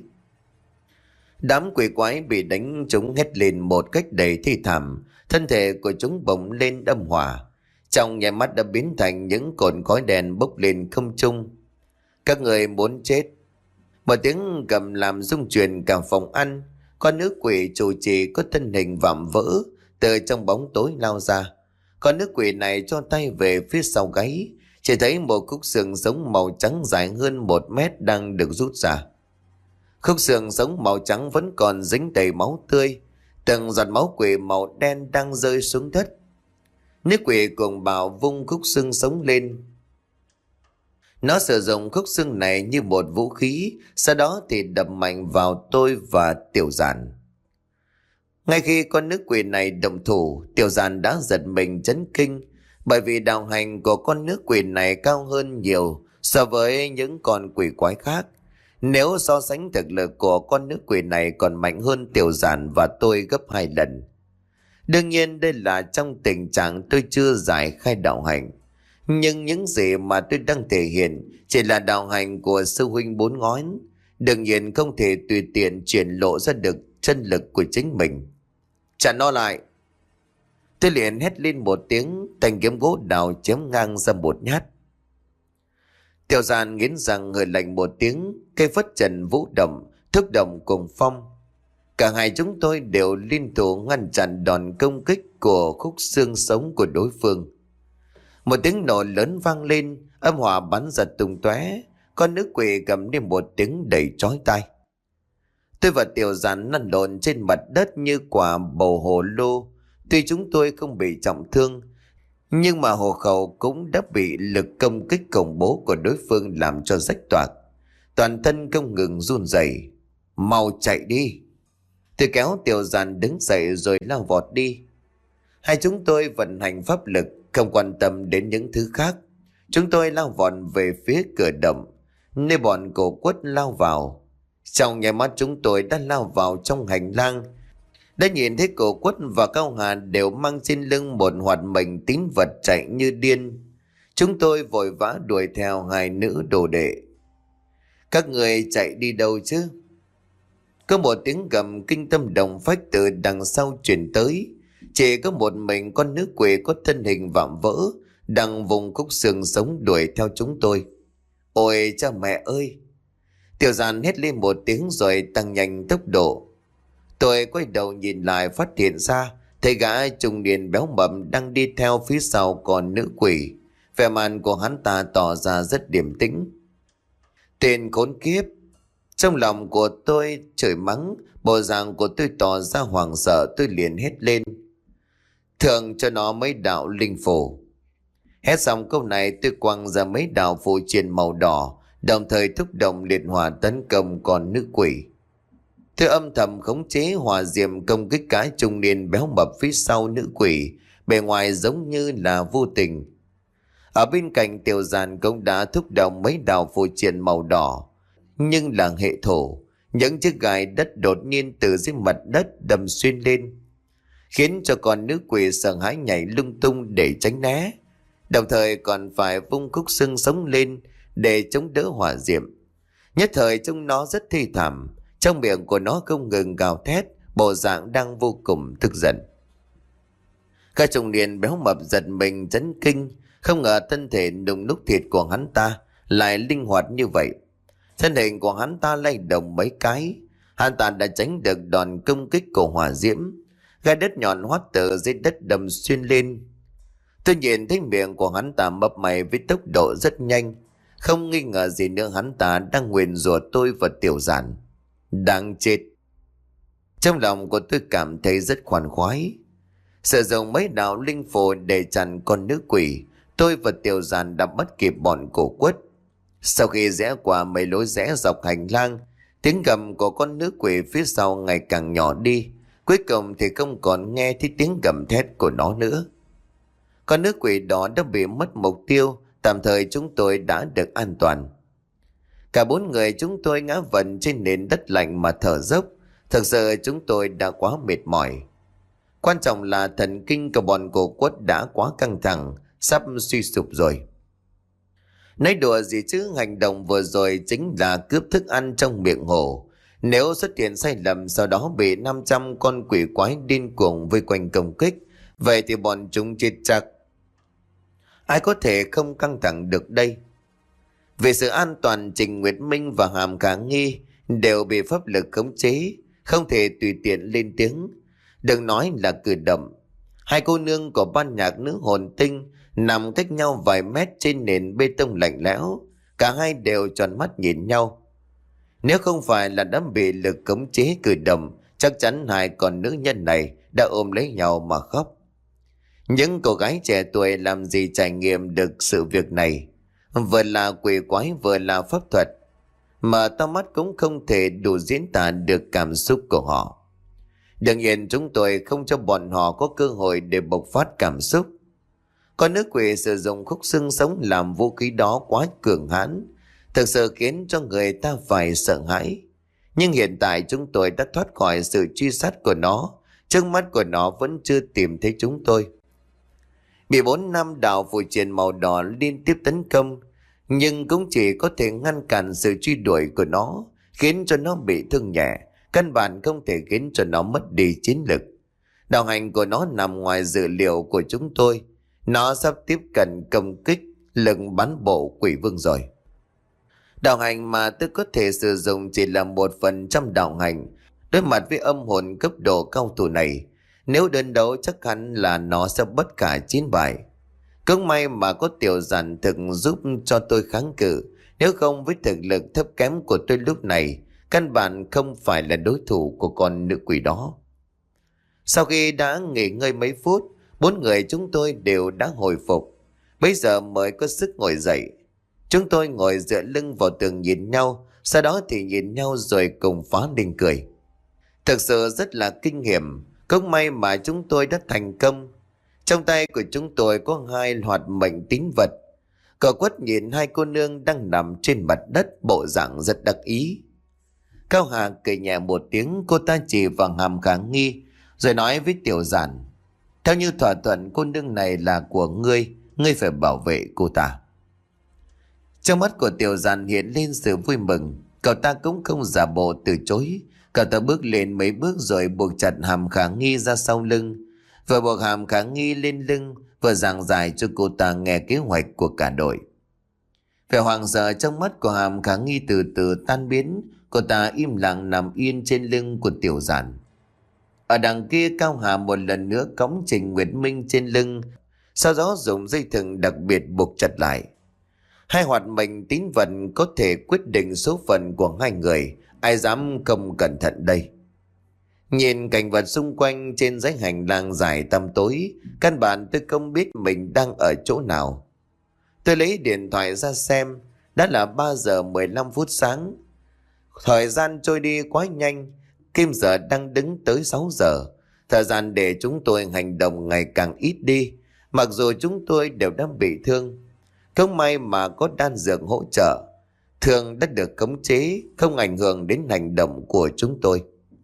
Đám quỷ quái bị đánh chúng hét lên một cách đầy thê thảm, thân thể của chúng bỗng lên đâm hỏa, trong nháy mắt đã biến thành những cột khói đen bốc lên không trung. "Các người muốn chết!" Một tiếng gầm làm rung chuyển cả phòng ăn. Con nữ quỷ chủ trì có thân hình vạm vỡ từ trong bóng tối lao ra. Con nữ quỷ này cho tay về phía sau gáy, chỉ thấy một khúc xương sống màu trắng dài hơn một mét đang được rút ra. Khúc xương sống màu trắng vẫn còn dính đầy máu tươi, từng giọt máu quỷ màu đen đang rơi xuống đất. Nữ quỷ cuồng bạo vung khúc xương sống lên. Nó sử dụng khúc xương này như một vũ khí, sau đó thì đập mạnh vào tôi và Tiểu Giản. Ngay khi con nữ quỷ này động thủ, Tiểu Giản đã giật mình chấn kinh, bởi vì đạo hành của con nữ quỷ này cao hơn nhiều so với những con quỷ quái khác. Nếu so sánh thực lực của con nữ quỷ này còn mạnh hơn Tiểu Giản và tôi gấp hai lần. Đương nhiên đây là trong tình trạng tôi chưa giải khai đạo hành, nhưng những gì mà tôi đang thể hiện chỉ là đạo hành của sư huynh bốn ngón. Đương nhiên không thể tùy tiện triển lộ ra được chân lực của chính mình. "Chặn nó lại!" Tôi liền hét lên một tiếng, thanh kiếm gỗ đào chém ngang ra một nhát. Tiểu Giản nghiến răng hơi lạnh một tiếng, cây phất trần vũ động, thúc động cùng phong. Cả hai chúng tôi đều liên thủ ngăn chặn đòn công kích của khúc xương sống của đối phương. Một tiếng nổ lớn vang lên, âm hỏa bắn giật tung tóe, con nữ quỷ cầm lên một tiếng đầy chói tai. Tôi và Tiểu Giản lăn lộn trên mặt đất như quả bầu hồ lô. Tuy chúng tôi không bị trọng thương, nhưng mà hộ khẩu cũng đã bị lực công kích khủng bố của đối phương làm cho rách toạc, toàn thân không ngừng run rẩy. "Mau chạy đi!" Tôi kéo Tiểu Giản đứng dậy rồi lao vọt đi. Hai chúng tôi vận hành pháp lực, không quan tâm đến những thứ khác. Chúng tôi lao vọt về phía cửa động, nơi bọn cổ Quất lao vào. Trong nháy mắt chúng tôi đã lao vào trong hành lang, đã nhìn thấy cổ Quất và Cao Hà đều mang trên lưng một hoạt mệnh tín vật chạy như điên. Chúng tôi vội vã đuổi theo hai nữ đồ đệ. "Các người chạy đi đâu chứ?" Có một tiếng gầm kinh tâm động phách từ đằng sau truyền tới. Chỉ có một mình con nữ quỷ có thân hình vạm vỡ đang vùng khúc xương sống đuổi theo chúng tôi. Ôi cha mẹ ơi! Tiểu Giản hét lên một tiếng rồi tăng nhanh tốc độ. Tôi quay đầu nhìn lại, phát hiện ra thấy gã trung niên béo mập đang đi theo phía sau con nữ quỷ. Vẻ mặt của hắn ta tỏ ra rất điềm tĩnh. Tên khốn kiếp! Trong lòng của tôi chửi mắng, bộ dạng của tôi tỏ ra hoảng sợ. Tôi liền hét lên: thưởng cho nó mấy đạo linh phù. Hét xong câu này, tôi quăng ra mấy đạo phù triền màu đỏ, đồng thời thúc động liệt hỏa tấn công con nữ quỷ. Tôi âm thầm khống chế hỏa diệm công kích cái trung niên béo mập phía sau nữ quỷ, bề ngoài giống như là vô tình. Ở bên cạnh Tiểu Giản cũng đã thúc động mấy đạo phù triền màu đỏ, nhưng là hệ thổ. Những chiếc gai đất đột nhiên từ dưới mặt đất đâm xuyên lên, khiến cho con nữ quỷ sợ hãi nhảy lung tung để tránh né, đồng thời còn phải vung khúc xương sống lên để chống đỡ hỏa diệm. Nhất thời trông nó rất thê thảm, trong miệng của nó không ngừng gào thét, bộ dạng đang vô cùng tức giận. Các trung niên béo mập giật mình chấn kinh, không ngờ thân thể nung núc thịt của hắn ta lại linh hoạt như vậy. Thân hình của hắn ta lay động mấy cái, hắn ta đã tránh được đòn công kích của hỏa diễm. Gai đất nhọn hoắt từ dưới đất đâm xuyên lên. Tôi nhìn thấy miệng của hắn ta mấp máy với tốc độ rất nhanh. Không nghi ngờ gì nữa, hắn ta đang nguyền rủa tôi và Tiểu Giản. Đáng chết! Trong lòng của tôi cảm thấy rất khoan khoái. Sử dụng mấy đạo linh phù để chặn con nữ quỷ, tôi và Tiểu Giản đã bắt kịp bọn cổ quất. Sau khi rẽ qua mấy lối rẽ dọc hành lang, tiếng gầm của con nữ quỷ phía sau ngày càng nhỏ đi. Cuối cùng thì không còn nghe thấy tiếng gầm thét của nó nữa. Con nữ quỷ đó đã bị mất mục tiêu, tạm thời chúng tôi đã được an toàn. Cả bốn người chúng tôi ngã vần trên nền đất lạnh mà thở dốc. Thực sự chúng tôi đã quá mệt mỏi. Quan trọng là thần kinh của bọn cổ quất đã quá căng thẳng, sắp suy sụp rồi. Nói đùa gì chứ, hành động vừa rồi chính là cướp thức ăn trong miệng hổ. Nếu xuất hiện sai lầm, sau đó bị năm trăm con quỷ quái điên cuồng vây quanh công kích, vậy thì bọn chúng chết chắc. Ai có thể không căng thẳng được đây? Vì sự an toàn, Trình Nguyệt Minh và Hàm Khả Nghi đều bị pháp lực khống chế, không thể tùy tiện lên tiếng, đừng nói là cử động. Hai cô nương của ban nhạc nữ hồn tinh nằm cách nhau vài mét trên nền bê tông lạnh lẽo, cả hai đều tròn mắt nhìn nhau. Nếu không phải là đã bị lực khống chế cử động, chắc chắn hai con nữ nhân này đã ôm lấy nhau mà khóc. Những cô gái trẻ tuổi làm gì trải nghiệm được sự việc này, vừa là quỷ quái vừa là pháp thuật, mà to mắt cũng không thể đủ diễn tả được cảm xúc của họ. Đương nhiên chúng tôi không cho bọn họ có cơ hội để bộc phát cảm xúc. Con nữ quỷ sử dụng khúc xương sống làm vũ khí đó quá cường hãn, thực sự khiến cho người ta phải sợ hãi. Nhưng hiện tại chúng tôi đã thoát khỏi sự truy sát của nó, trước mắt của nó vẫn chưa tìm thấy chúng tôi. Bị bốn năm đạo phù triền màu đỏ liên tiếp tấn công, nhưng cũng chỉ có thể ngăn cản sự truy đuổi của nó, khiến cho nó bị thương nhẹ, căn bản không thể khiến cho nó mất đi chiến lực. Đạo hành của nó nằm ngoài dự liệu của chúng tôi, nó sắp tiếp cận công kích lực bắn bộ quỷ vương rồi. Đạo hành mà tôi có thể sử dụng chỉ là một phần trăm đạo hành. Đối mặt với âm hồn cấp độ cao thủ này, nếu đơn đấu chắc hẳn là nó sẽ bất khả chiến bại. Cũng may mà có Tiểu Giản thực giúp cho tôi kháng cự, nếu không với thực lực thấp kém của tôi lúc này, căn bản không phải là đối thủ của con nữ quỷ đó. Sau khi đã nghỉ ngơi mấy phút, bốn người chúng tôi đều đã hồi phục, bây giờ mới có sức ngồi dậy. Chúng tôi ngồi dựa lưng vào tường nhìn nhau, sau đó thì nhìn nhau rồi cùng phá lên cười. Thực sự rất là kinh hiểm, cũng may mà chúng tôi đã thành công. Trong tay của chúng tôi có hai hoạt mệnh tín vật. Cậu Quất nhìn hai cô nương đang nằm trên mặt đất, bộ dạng rất đắc ý. Cao Hà cười nhẹ một tiếng, cô ta chỉ vào Hàm Khả Nghi rồi nói với Tiểu Giản: theo như thỏa thuận, cô nương này là của ngươi, ngươi phải bảo vệ cô ta. Trong mắt của Tiểu Giản hiện lên sự vui mừng, cậu ta cũng không giả bộ từ chối. Cậu ta bước lên mấy bước rồi buộc chặt Hàm Khả Nghi ra sau lưng, và buộc Hàm Khả Nghi lên lưng vừa giảng giải cho cô ta nghe kế hoạch của cả đội. Vẻ hoảng sợ trong mắt của Hàm Khả Nghi từ từ tan biến. Cô ta im lặng nằm yên trên lưng của Tiểu Giản. Ở đằng kia, Cao Hà một lần nữa cõng Trình Nguyệt Minh trên lưng, sau đó dùng dây thừng đặc biệt buộc chặt lại. Hai hoạt mệnh tín vật có thể quyết định số phận của hai người, ai dám không cẩn thận đây. Nhìn cảnh vật xung quanh trên dãy hành lang dài tăm tối, căn bản tôi không biết mình đang ở chỗ nào. Tôi lấy điện thoại ra xem, đã là ba giờ mười lăm phút sáng. Thời gian trôi đi quá nhanh, kim giờ đang đứng tới sáu giờ. Thời gian để chúng tôi hành động ngày càng ít đi, mặc dù chúng tôi đều đang bị thương. Không may mà có đan dược hỗ trợ, thương đã được khống chế, không ảnh hưởng đến hành động của chúng tôi.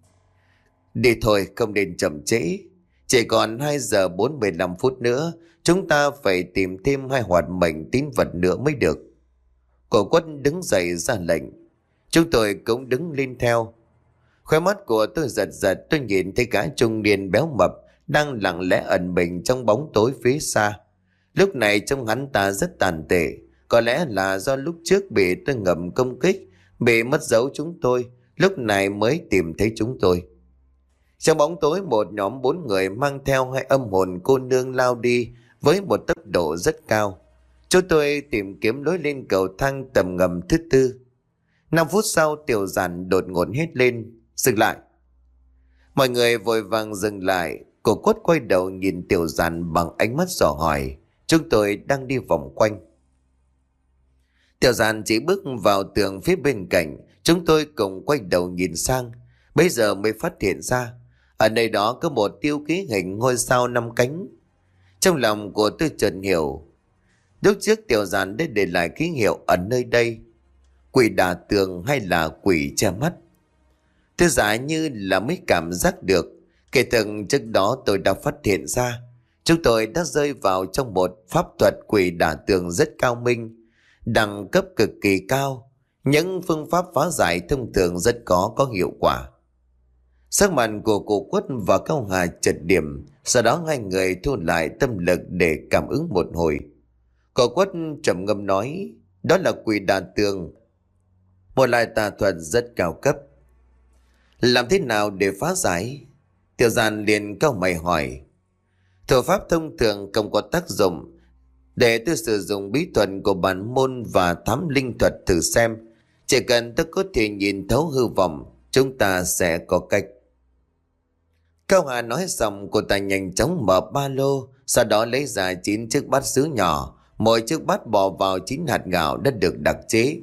Đi thôi, không nên chậm trễ. Chỉ còn hai giờ bốn mươi lăm phút nữa, chúng ta phải tìm thêm hai hoạt mệnh tín vật nữa mới được. Cổ Quất đứng dậy ra lệnh. Chúng tôi cũng đứng lên theo. Khóe mắt của tôi giật giật, tôi nhìn thấy gã trung niên béo mập đang lặng lẽ ẩn mình trong bóng tối phía xa. Lúc này trông hắn ta rất tàn tệ, có lẽ là do lúc trước bị tôi ngầm công kích, bị mất dấu chúng tôi, lúc này mới tìm thấy chúng tôi. Trong bóng tối, một nhóm bốn người mang theo hai âm hồn cô nương lao đi với một tốc độ rất cao. Chúng tôi tìm kiếm lối lên cầu thang tầm ngầm thứ tư. Năm phút sau, Tiểu Giản đột ngột hét lên: dừng lại! Mọi người vội vàng dừng lại. Cổ Quất quay đầu nhìn Tiểu Giản bằng ánh mắt dò hỏi. Chúng tôi đang đi vòng quanh. Tiểu Giản chỉ bước vào tường phía bên cạnh. Chúng tôi cùng quay đầu nhìn sang, bây giờ mới phát hiện ra ở nơi đó có một tiêu ký hình ngôi sao năm cánh. Trong lòng của tôi chợt hiểu, lúc trước Tiểu Giản đã để lại ký hiệu ở nơi đây. Quỷ đả tường hay là quỷ che mắt? Tôi giả như là mới cảm giác được. Kể từ trước đó tôi đã phát hiện ra chúng tôi đã rơi vào trong một pháp thuật quỷ đả tường rất cao minh, đẳng cấp cực kỳ cao. Những phương pháp phá giải thông thường rất có có hiệu quả. Sắc mặt của Cổ Quất và Cao Hà chợt điểm, sau đó hai người thu lại tâm lực để cảm ứng một hồi. Cổ Quất trầm ngâm nói: đó là quỷ đả tường, một loại tà thuật rất cao cấp. Làm thế nào để phá giải? Tiểu Giản liền cau mày hỏi. Thủ pháp thông thường không có tác dụng, để tôi sử dụng bí thuật của bản môn và thám linh thuật thử xem. Chỉ cần tôi có thể nhìn thấu hư vọng, chúng ta sẽ có cách. Cao Hà nói xong, cô ta nhanh chóng mở ba lô, sau đó lấy ra chín chiếc bát sứ nhỏ, mỗi chiếc bát bỏ vào chín hạt gạo đã được đặc chế.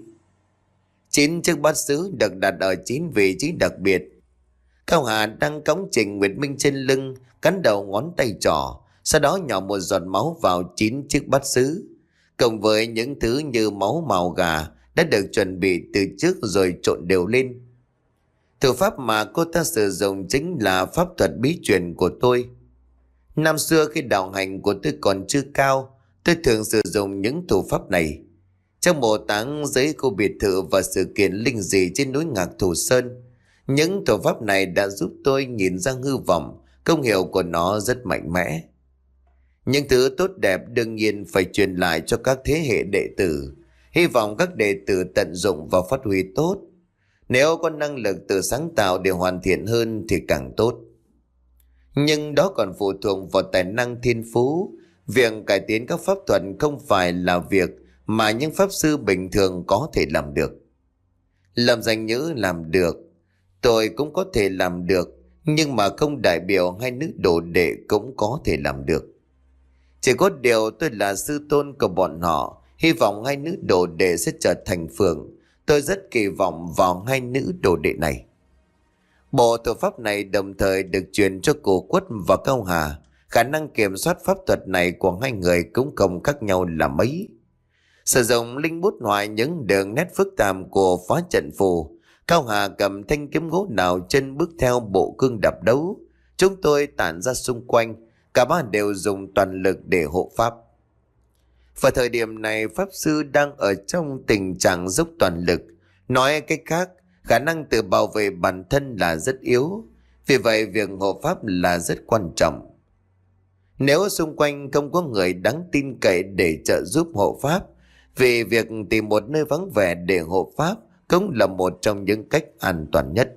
Chín chiếc bát sứ được đặt ở chín vị trí đặc biệt. Cao Hà đang cõng Trình Nguyệt Minh trên lưng, cắn đầu ngón tay trỏ, sau đó nhỏ một giọt máu vào chín chiếc bát sứ, cộng với những thứ như máu màu gà đã được chuẩn bị từ trước rồi trộn đều lên. Thủ pháp mà cô ta sử dụng chính là pháp thuật bí truyền của tôi. Năm xưa khi đạo hành của tôi còn chưa cao, tôi thường sử dụng những thủ pháp này. Trong mộ táng, dưới khu biệt thự và sự kiện linh dị trên núi Ngạc Thủ Sơn, những thủ pháp này đã giúp tôi nhìn ra hư vọng, công hiệu của nó rất mạnh mẽ. Những thứ tốt đẹp đương nhiên phải truyền lại cho các thế hệ đệ tử. Hy vọng các đệ tử tận dụng và phát huy tốt. Nếu có năng lực tự sáng tạo để hoàn thiện hơn thì càng tốt. Nhưng đó còn phụ thuộc vào tài năng thiên phú. Việc cải tiến các pháp thuật không phải là việc mà những pháp sư bình thường có thể làm được. Làm danh nhữ làm được, tôi cũng có thể làm được, nhưng mà không đại biểu hai nữ đồ đệ cũng có thể làm được. Chỉ có điều tôi là sư tôn của bọn họ, hy vọng hai nữ đồ đệ sẽ trở thành phượng. Tôi rất kỳ vọng vào hai nữ đồ đệ này. Bộ thủ pháp này đồng thời được truyền cho Cổ Quất và Cao Hà. Khả năng kiểm soát pháp thuật này của hai người cũng không khác nhau là mấy. Sử dụng linh bút hoại những đường nét phức tạp của phá trận phù, Cao Hà cầm thanh kiếm gỗ nào chân bước theo bộ cương đập đấu. Chúng tôi tản ra xung quanh, cả ba đều dùng toàn lực để hộ pháp. Vào thời điểm này, pháp sư đang ở trong tình trạng dốc toàn lực. Nói cách khác, khả năng tự bảo vệ bản thân là rất yếu. Vì vậy việc hộ pháp là rất quan trọng. Nếu xung quanh không có người đáng tin cậy để trợ giúp hộ pháp, vì việc tìm một nơi vắng vẻ để hộ pháp cũng là một trong những cách an toàn nhất.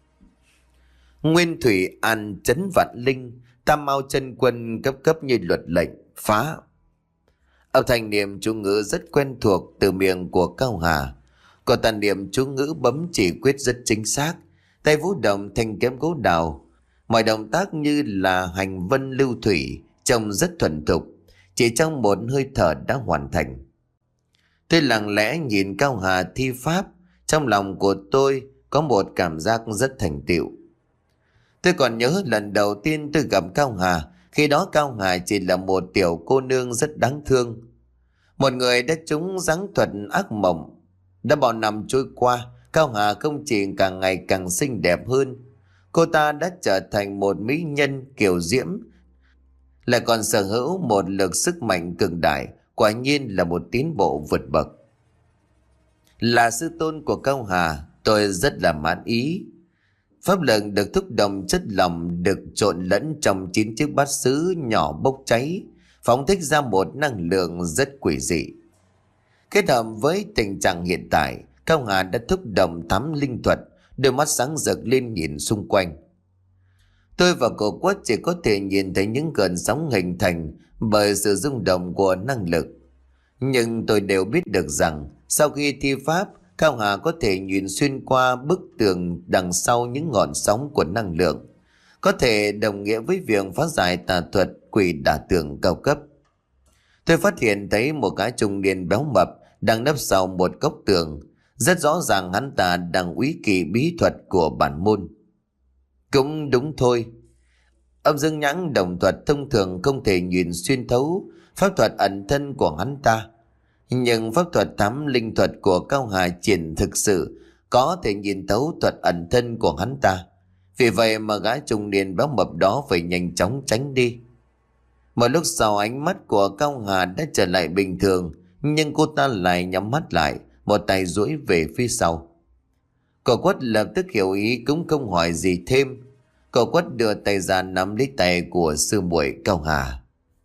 Nguyên Thủy An trấn Vạn Linh, Tam Mao chân quân cấp cấp như luật lệnh phá. Âm thanh niệm chú ngữ rất quen thuộc từ miệng của Cao Hà. Còn tàn niệm chú ngữ bấm chỉ quyết rất chính xác, tay vũ động thanh kiếm gỗ đào, mọi động tác như là hành vân lưu thủy, trông rất thuần thục, chỉ trong một hơi thở đã hoàn thành. Tôi lặng lẽ nhìn Cao Hà thi pháp, trong lòng của tôi có một cảm giác rất thành tựu. Tôi còn nhớ lần đầu tiên tôi gặp Cao Hà, khi đó Cao Hà chỉ là một tiểu cô nương rất đáng thương. Một người đã trúng giáng thuật ác mộng. Đã bao năm trôi qua, Cao Hà không chỉ càng ngày càng xinh đẹp hơn, cô ta đã trở thành một mỹ nhân kiều diễm, lại còn sở hữu một lực sức mạnh cường đại, quả nhiên là một tiến bộ vượt bậc. Là sư tôn của Cao Hà, tôi rất là mãn ý. Pháp lực được thúc động, chất lỏng được trộn lẫn trong chín chiếc bát sứ nhỏ bốc cháy, phóng thích ra một năng lượng rất quỷ dị. Kết hợp với tình trạng hiện tại, Cao Hà đã thúc động thám linh thuật, đôi mắt sáng rực lên nhìn xung quanh. Tôi và cô Quất chỉ có thể nhìn thấy những cơn sóng hình thành bởi sự rung động của năng lực. Nhưng tôi đều biết được rằng sau khi thi pháp, Cao Hà có thể nhìn xuyên qua bức tường đằng sau những ngọn sóng của năng lượng, có thể đồng nghĩa với việc phá giải tà thuật quỷ đả tường cao cấp. Tôi phát hiện thấy một gã trung niên béo mập đang nấp sau một góc tường, rất rõ ràng hắn ta đang úy kỳ bí thuật của bản môn. Cũng đúng thôi, âm dương nhãn đồng thuật thông thường không thể nhìn xuyên thấu pháp thuật ẩn thân của hắn ta, nhưng pháp thuật thám linh thuật của Cao Hà triển thực sự có thể nhìn thấu thuật ẩn thân của hắn ta. Vì vậy mà gã trung niên béo mập đó phải nhanh chóng tránh đi. Một lúc sau, ánh mắt của Cao Hà đã trở lại bình thường, nhưng cô ta lại nhắm mắt lại, một tay duỗi về phía sau. Cậu Quất lập tức hiểu ý, cũng không hỏi gì thêm. Cậu Quất đưa tay ra nắm lấy tay của sư muội Cao Hà.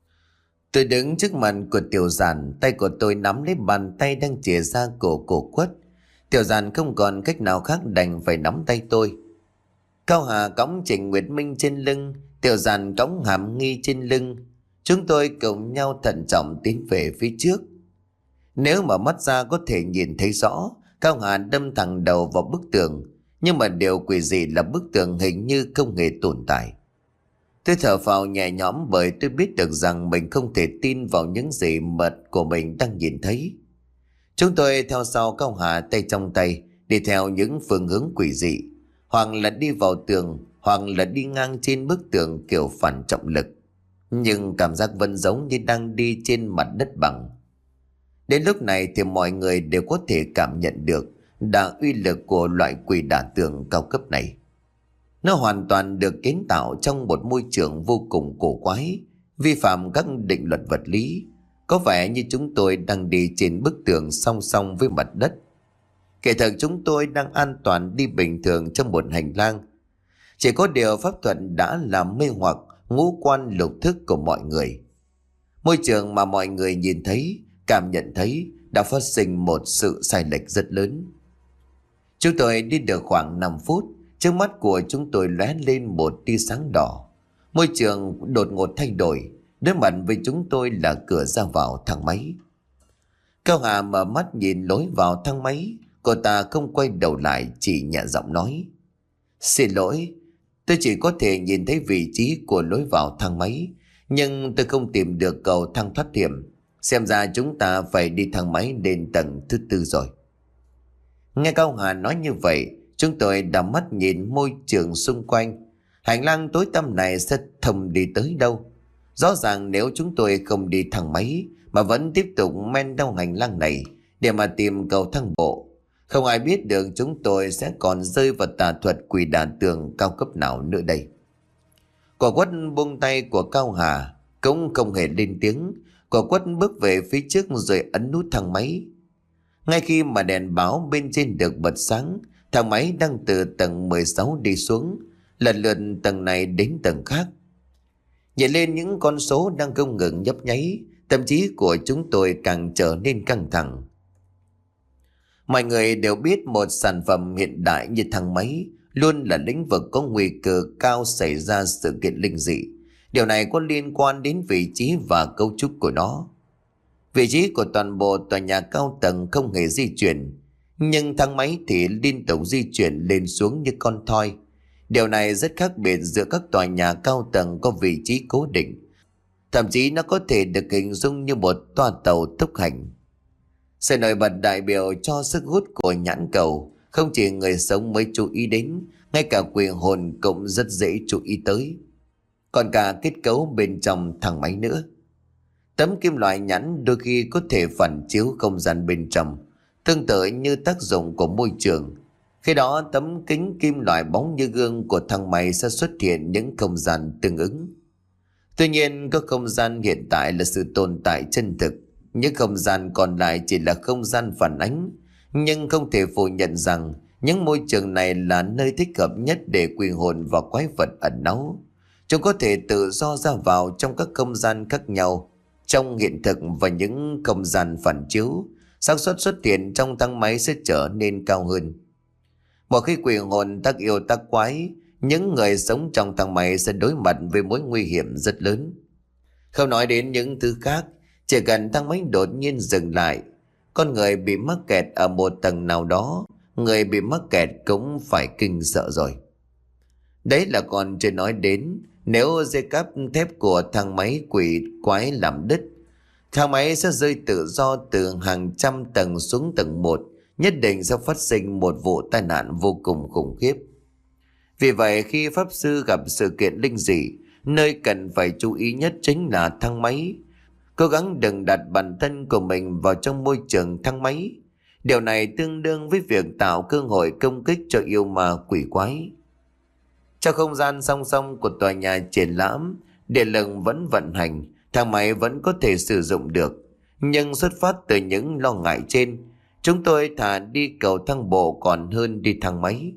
Tôi đứng trước mặt của Tiểu Giản, tay của tôi nắm lấy bàn tay đang chìa ra cổ cổ Quất. Tiểu Giản không còn cách nào khác đành phải nắm tay tôi. Cao Hà cõng Trình Nguyệt Minh trên lưng, Tiểu Giản cõng Hàm Nghi trên lưng. Chúng tôi cùng nhau thận trọng tiến về phía trước. Nếu mà mắt ra có thể nhìn thấy rõ, Cao Hà đâm thẳng đầu vào bức tường, nhưng mà điều quỷ dị là bức tường hình như không hề tồn tại. Tôi thở phào nhẹ nhõm bởi tôi biết được rằng mình không thể tin vào những gì mật của mình đang nhìn thấy. Chúng tôi theo sau Cao Hà tay trong tay, đi theo những phương hướng quỷ dị, hoặc là đi vào tường, hoặc là đi ngang trên bức tường kiểu phản trọng lực. Nhưng cảm giác vẫn giống như đang đi trên mặt đất bằng. Đến lúc này thì mọi người đều có thể cảm nhận được đà uy lực của loại quỷ đả tường cao cấp này. Nó hoàn toàn được kiến tạo trong một môi trường vô cùng cổ quái, vi phạm các định luật vật lý. Có vẻ như chúng tôi đang đi trên bức tường song song với mặt đất. Kể thật chúng tôi đang an toàn đi bình thường trong một hành lang. Chỉ có điều pháp thuật đã làm mê hoặc ngũ quan lục thức của mọi người. Môi trường mà mọi người nhìn thấy, cảm nhận thấy đã phát sinh một sự sai lệch rất lớn. Chúng tôi đi được khoảng năm phút, trước mắt của chúng tôi lóe lên một tia sáng đỏ. Môi trường đột ngột thay đổi, đối mặt với chúng tôi là cửa ra vào thang máy. Cao Hà mở mắt nhìn lối vào thang máy, cô ta không quay đầu lại, chỉ nhẹ giọng nói: "Xin lỗi, tôi chỉ có thể nhìn thấy vị trí của lối vào thang máy, nhưng tôi không tìm được cầu thang thoát hiểm. Xem ra chúng ta phải đi thang máy lên tầng thứ tư rồi." Nghe Cao Hà nói như vậy, chúng tôi đảo mắt nhìn môi trường xung quanh. Hành lang tối tăm này sẽ thông đi tới đâu? Rõ ràng nếu chúng tôi không đi thang máy mà vẫn tiếp tục men theo hành lang này để mà tìm cầu thang bộ, không ai biết được chúng tôi sẽ còn rơi vào tà thuật quỷ đả tường cao cấp nào nữa đây. Quả Quất buông tay của Cao Hà, cũng không hề lên tiếng. Quả Quất bước về phía trước rồi ấn nút thang máy. Ngay khi mà đèn báo bên trên được bật sáng, thang máy đang từ tầng mười sáu đi xuống, lần lượt tầng này đến tầng khác. Nhìn lên những con số đang không ngừng nhấp nháy, tâm trí của chúng tôi càng trở nên căng thẳng. Mọi người đều biết một sản phẩm hiện đại như thang máy luôn là lĩnh vực có nguy cơ cao xảy ra sự kiện linh dị. Điều này có liên quan đến vị trí và cấu trúc của nó. Vị trí của toàn bộ tòa nhà cao tầng không hề di chuyển, nhưng thang máy thì liên tục di chuyển lên xuống như con thoi. Điều này rất khác biệt giữa các tòa nhà cao tầng có vị trí cố định. Thậm chí nó có thể được hình dung như một toa tàu tốc hành. Sự nổi bật đại biểu cho sức hút của nhãn cầu không chỉ người sống mới chú ý đến, ngay cả quỷ hồn cũng rất dễ chú ý tới. Còn cả kết cấu bên trong thang máy nữa. Tấm kim loại nhẵn đôi khi có thể phản chiếu không gian bên trong, tương tự như tác dụng của môi trường. Khi đó tấm kính kim loại bóng như gương của thang máy sẽ xuất hiện những không gian tương ứng. Tuy nhiên, các không gian hiện tại là sự tồn tại chân thực, những không gian còn lại chỉ là không gian phản ánh. Nhưng không thể phủ nhận rằng những môi trường này là nơi thích hợp nhất để quỷ hồn và quái vật ẩn náu. Chúng có thể tự do ra vào trong các không gian khác nhau trong hiện thực và những không gian phản chiếu. Xác suất xuất hiện trong thang máy sẽ trở nên cao hơn. Một khi quỷ hồn tác yêu tác quái, những người sống trong thang máy sẽ đối mặt với mối nguy hiểm rất lớn. Không nói đến những thứ khác, chỉ cần thang máy đột nhiên dừng lại, con người bị mắc kẹt ở một tầng nào đó, người bị mắc kẹt cũng phải kinh sợ rồi. Đấy là còn chưa nói đến nếu dây cáp thép của thang máy quỷ quái làm đứt, thang máy sẽ rơi tự do từ hàng trăm tầng xuống tầng một, nhất định sẽ phát sinh một vụ tai nạn vô cùng khủng khiếp. Vì vậy khi pháp sư gặp sự kiện linh dị, nơi cần phải chú ý nhất chính là thang máy. Cố gắng đừng đặt bản thân của mình vào trong môi trường thang máy. Điều này tương đương với việc tạo cơ hội công kích cho yêu ma quỷ quái. Trong không gian song song của tòa nhà triển lãm, điện lực vẫn vận hành, thang máy vẫn có thể sử dụng được. Nhưng xuất phát từ những lo ngại trên, chúng tôi thà đi cầu thang bộ còn hơn đi thang máy.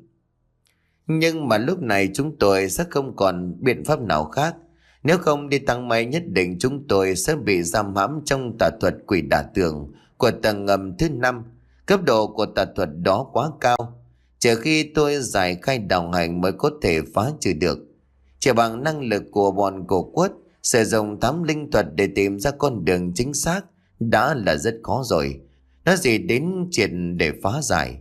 Nhưng mà lúc này chúng tôi sẽ không còn biện pháp nào khác. Nếu không đi thang máy nhất định chúng tôi sẽ bị giam hãm trong tà thuật quỷ đả tường của tầng ngầm thứ năm. Cấp độ của tà thuật đó quá cao, trừ khi tôi giải khai đạo hành mới có thể phá trừ được. Chỉ bằng năng lực của bọn cổ quất, sử dụng thám linh thuật để tìm ra con đường chính xác đã là rất khó rồi. Nói gì đến chuyện để phá giải.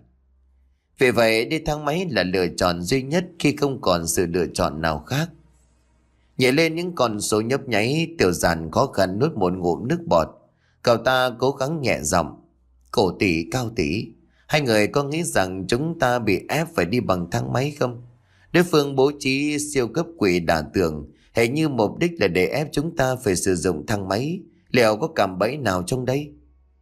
Vì vậy đi thang máy là lựa chọn duy nhất khi không còn sự lựa chọn nào khác. Nhảy lên những con số nhấp nháy, Tiểu Giản khó khăn nuốt một ngụm nước bọt. Cậu ta cố gắng nhẹ giọng. Cổ tỷ, Cao tỷ, hai người có nghĩ rằng chúng ta bị ép phải đi bằng thang máy không? Đối phương bố trí siêu cấp quỷ đả tường, hình như mục đích là để ép chúng ta phải sử dụng thang máy. Liệu có cạm bẫy nào trong đây?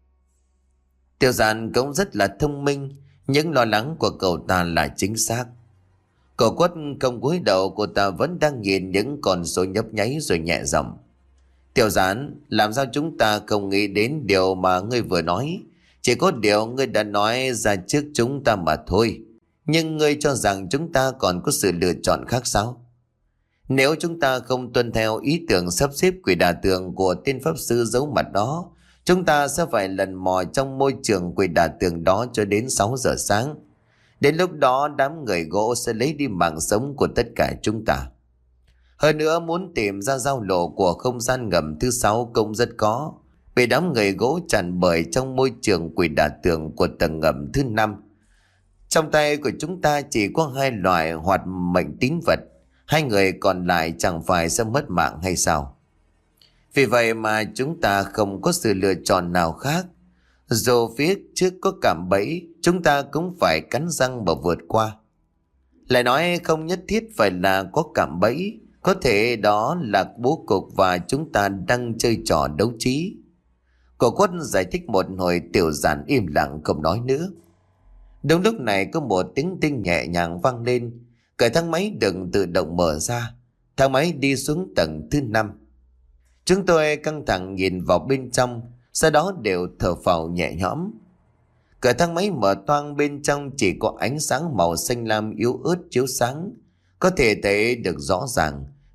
Tiểu Giản cũng rất là thông minh, những lo lắng của cậu ta là chính xác. Cậu quất không cúi đầu, cô ta vẫn đang nhìn những con số nhấp nháy rồi nhẹ giọng. Tiểu Giản, làm sao chúng ta không nghĩ đến điều mà ngươi vừa nói? Chỉ có điều ngươi đã nói ra trước chúng ta mà thôi. Nhưng ngươi cho rằng chúng ta còn có sự lựa chọn khác sao? Nếu chúng ta không tuân theo ý tưởng sắp xếp quỷ đả tường của tên pháp sư giấu mặt đó, chúng ta sẽ phải lần mò trong môi trường quỷ đả tường đó cho đến sáu giờ sáng. Đến lúc đó đám người gỗ sẽ lấy đi mạng sống của tất cả chúng ta. Hơn nữa muốn tìm ra giao lộ của không gian ngầm thứ sáu cũng rất khó, vì đám người gỗ tràn bời trong môi trường quỷ đả tường của tầng ngầm thứ năm. Trong tay của chúng ta chỉ có hai loại hoạt mệnh tín vật, hai người còn lại chẳng phải sẽ mất mạng hay sao? Vì vậy mà chúng ta không có sự lựa chọn nào khác. Dù phía trước có cạm bẫy, chúng ta cũng phải cắn răng mà vượt qua. Lại nói không nhất thiết phải là có cạm bẫy, có thể đó là bố cục và chúng ta đang chơi trò đấu trí. Cổ quất giải thích một hồi, Tiểu Giản im lặng không nói nữa. Đúng lúc này có một tiếng tinh nhẹ nhàng vang lên, cửa thang máy đừng tự động mở ra. Thang máy đi xuống tầng thứ năm. Chúng tôi căng thẳng nhìn vào bên trong, sau đó đều thở phào nhẹ nhõm. Cửa thang máy mở toang, bên trong chỉ có ánh sáng màu xanh lam yếu ớt chiếu sáng. Có thể thấy được rõ ràng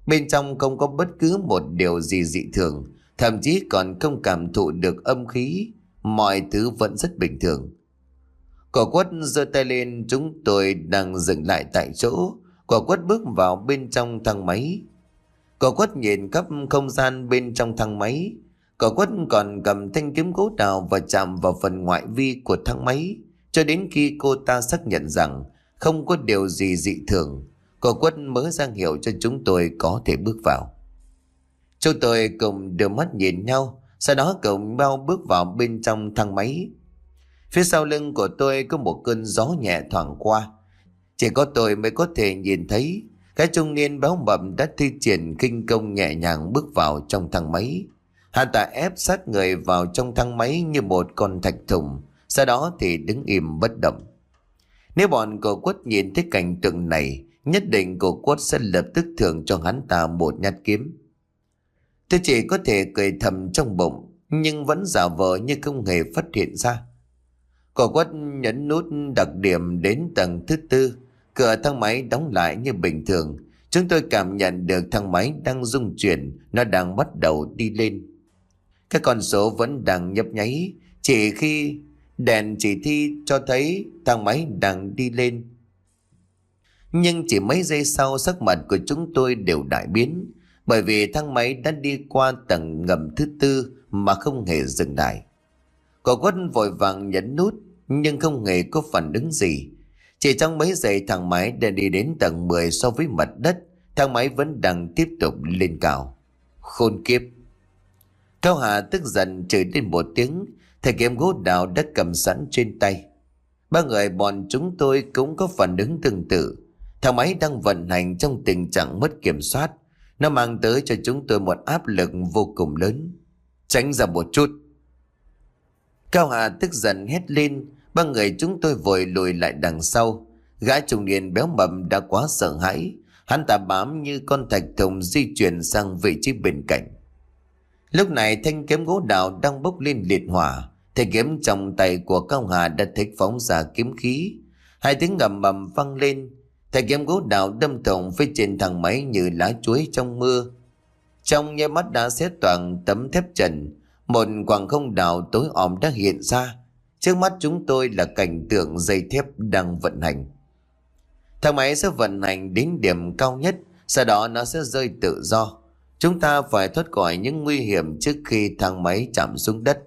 Bên trong không có bất cứ một điều gì dị thường, thậm chí còn không cảm thụ được âm khí, mọi thứ vẫn rất bình thường. Quả Quất giơ tay lên, chúng tôi đang dừng lại tại chỗ. Quả Quất bước vào bên trong thang máy. Quả Quất nhìn khắp không gian bên trong thang máy. Quả Quất còn cầm thanh kiếm gỗ đào và chạm vào phần ngoại vi của thang máy, cho đến khi cô ta xác nhận rằng không có điều gì dị thường, Quả Quất mới ra hiệu cho chúng tôi có thể bước vào. Chúng tôi cùng đưa mắt nhìn nhau, sau đó cùng nhau bước vào bên trong thang máy. Phía sau lưng của tôi có một cơn gió nhẹ thoảng qua. Chỉ có tôi mới có thể nhìn thấy cái trung niên béo mập đã thi triển khinh công nhẹ nhàng bước vào trong thang máy. Hắn ta ép sát người vào trong thang máy như một con thạch thùng, sau đó thì đứng im bất động. Nếu bọn Cô Quất nhìn thấy cảnh tượng này, nhất định Cô Quất sẽ lập tức thưởng cho hắn ta một nhát kiếm. Tôi chỉ có thể cười thầm trong bụng, nhưng vẫn giả vờ như không hề phát hiện ra. Cô Quất nhấn nút đặc điểm đến tầng thứ tư. Cửa thang máy đóng lại như bình thường. Chúng tôi cảm nhận được thang máy đang rung chuyển, nó đang bắt đầu đi lên. Các con số vẫn đang nhấp nháy, chỉ khi đèn chỉ thi cho thấy thang máy đang đi lên. Nhưng chỉ mấy giây sau, sắc mặt của chúng tôi đều đại biến, bởi vì thang máy đã đi qua tầng ngầm thứ tư mà không hề dừng lại. Cô Quất vội vàng nhấn nút nhưng không hề có phản ứng gì. Chỉ trong mấy giây thang máy đã đi đến tầng mười so với mặt đất. Thang máy vẫn đang tiếp tục lên cao. Khôn kiếp! Cao Hà tức giận chửi lên một tiếng. Thầy kiếm gỗ đào đã cầm sẵn trên tay. Ba người bọn chúng tôi cũng có phản ứng tương tự. Thang máy đang vận hành trong tình trạng mất kiểm soát. Nó mang tới cho chúng tôi một áp lực vô cùng lớn. Tránh ra một chút! Cao Hà tức giận hét lên. Ba người chúng tôi vội lùi lại đằng sau. Gã trung niên béo mập đã quá sợ hãi. Hắn ta bám như con thạch thùng di chuyển sang vị trí bên cạnh. Lúc này thanh kiếm gỗ đào đang bốc lên liệt hỏa. Thanh kiếm trong tay của Cao Hà đã thích phóng ra kiếm khí. Hai tiếng ngầm mầm vang lên. Thanh kiếm gỗ đào đâm thủng phía trên thang máy như lá chuối trong mưa. Trong nháy mắt đã xé toang tấm thép trần. Một quảng không đào tối om đã hiện ra. Trước mắt chúng tôi là cảnh tượng dây thép đang vận hành. Thang máy sẽ vận hành đến điểm cao nhất, sau đó nó sẽ rơi tự do. Chúng ta phải thoát khỏi những nguy hiểm trước khi thang máy chạm xuống đất.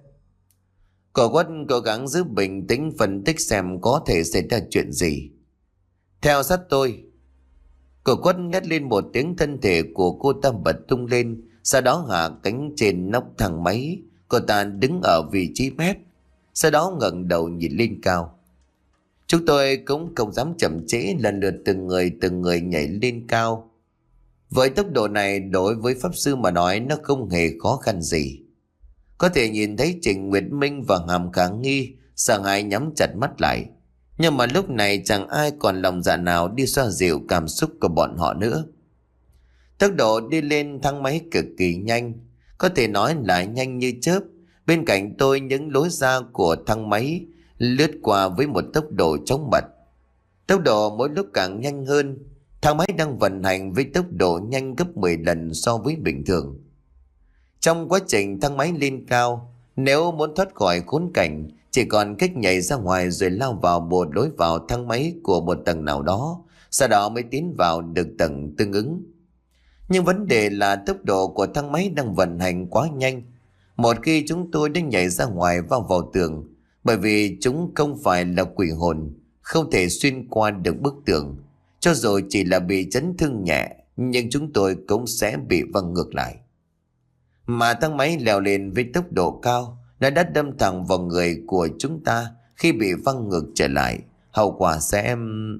Cô Quất cố gắng giữ bình tĩnh phân tích xem có thể xảy ra chuyện gì. Theo sát tôi. Cô Quất hét lên một tiếng, thân thể của cô ta bật tung lên, sau đó hạ cánh trên nóc thang máy. Cô ta đứng ở vị trí mét, sau đó ngẩng đầu nhìn lên cao. Chúng tôi cũng không dám chậm trễ, lần lượt từng người từng người nhảy lên cao. Với tốc độ này, đối với pháp sư mà nói nó không hề khó khăn gì. Có thể nhìn thấy Trình Nguyệt Minh và Hàm Khả Nghi sợ hãi nhắm chặt mắt lại. Nhưng mà lúc này chẳng ai còn lòng dạ nào đi xoa dịu cảm xúc của bọn họ nữa. Tốc độ đi lên thang máy cực kỳ nhanh, có thể nói là nhanh như chớp. Bên cạnh tôi những lối ra của thang máy lướt qua với một tốc độ chóng mặt. Tốc độ mỗi lúc càng nhanh hơn. Thang máy đang vận hành với tốc độ nhanh gấp mười lần so với bình thường. Trong quá trình thang máy lên cao, nếu muốn thoát khỏi khốn cảnh, chỉ còn cách nhảy ra ngoài rồi lao vào một lối vào thang máy của một tầng nào đó, sau đó mới tiến vào được tầng tương ứng. Nhưng vấn đề là tốc độ của thang máy đang vận hành quá nhanh. Một khi chúng tôi đã nhảy ra ngoài vào vào tường, bởi vì chúng không phải là quỷ hồn, không thể xuyên qua được bức tường. Cho dù chỉ là bị chấn thương nhẹ, nhưng chúng tôi cũng sẽ bị văng ngược lại. Mà thang máy leo lên với tốc độ cao, nó đã đâm thẳng vào người của chúng ta. Khi bị văng ngược trở lại, hậu quả sẽ...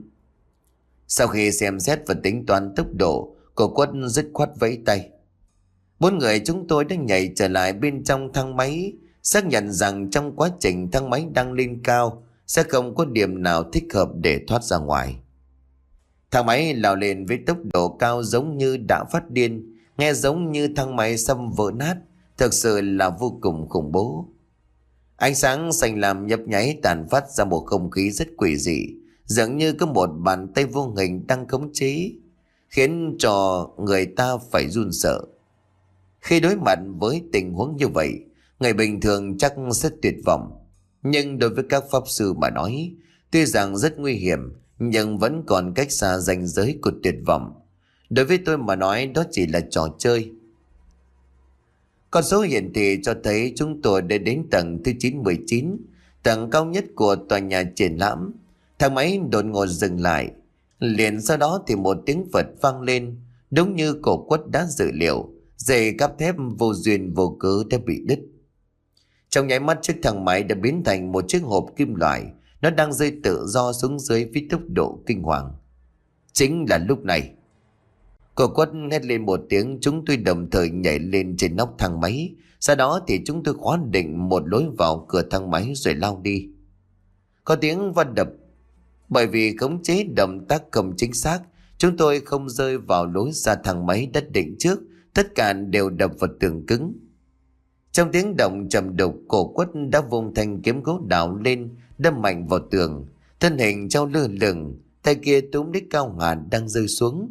Sau khi xem xét và tính toán tốc độ, cô Quất dứt khoát vẫy tay. Bốn người chúng tôi đã nhảy trở lại bên trong thang máy, xác nhận rằng trong quá trình thang máy đang lên cao sẽ không có điểm nào thích hợp để thoát ra ngoài. Thang máy lao lên với tốc độ cao giống như đã phát điên, nghe giống như thang máy xâm vỡ nát, thực sự là vô cùng khủng bố. Ánh sáng xanh lam nhấp nháy tàn phát ra một không khí rất quỷ dị, dường như có một bàn tay vô hình đang khống chế. khiến cho người ta phải run sợ. Khi đối mặt với tình huống như vậy, người bình thường chắc sẽ tuyệt vọng. Nhưng đối với các pháp sư mà nói, tuy rằng rất nguy hiểm, nhưng vẫn còn cách xa ranh giới của tuyệt vọng. Đối với tôi mà nói, đó chỉ là trò chơi. Con số hiển thị cho thấy chúng tôi đã đến tầng thứ chín mươi chín, tầng cao nhất của tòa nhà triển lãm. Thang máy đột ngột dừng lại. Liền sau đó thì một tiếng Phật vang lên, đúng như cổ quất đã dự liệu, dây cáp thép vô duyên vô cớ đã bị đứt. Trong nháy mắt, chiếc thang máy đã biến thành một chiếc hộp kim loại, nó đang rơi tự do xuống dưới với tốc độ kinh hoàng. Chính là lúc này, cổ quất hét lên một tiếng, chúng tôi đồng thời nhảy lên trên nóc thang máy. Sau đó thì chúng tôi khóa định một lối vào cửa thang máy rồi lao đi. Có tiếng va đập. Bởi vì khống chế động tác không chính xác, chúng tôi không rơi vào lối ra thang máy đất định trước, tất cả đều đập vào tường cứng. Trong tiếng động trầm đục, cổ quất đã vùng thanh kiếm gỗ đào lên, đâm mạnh vào tường. Thân hình trao lơ lửng, tay kia túm lấy Cao Hà đang rơi xuống.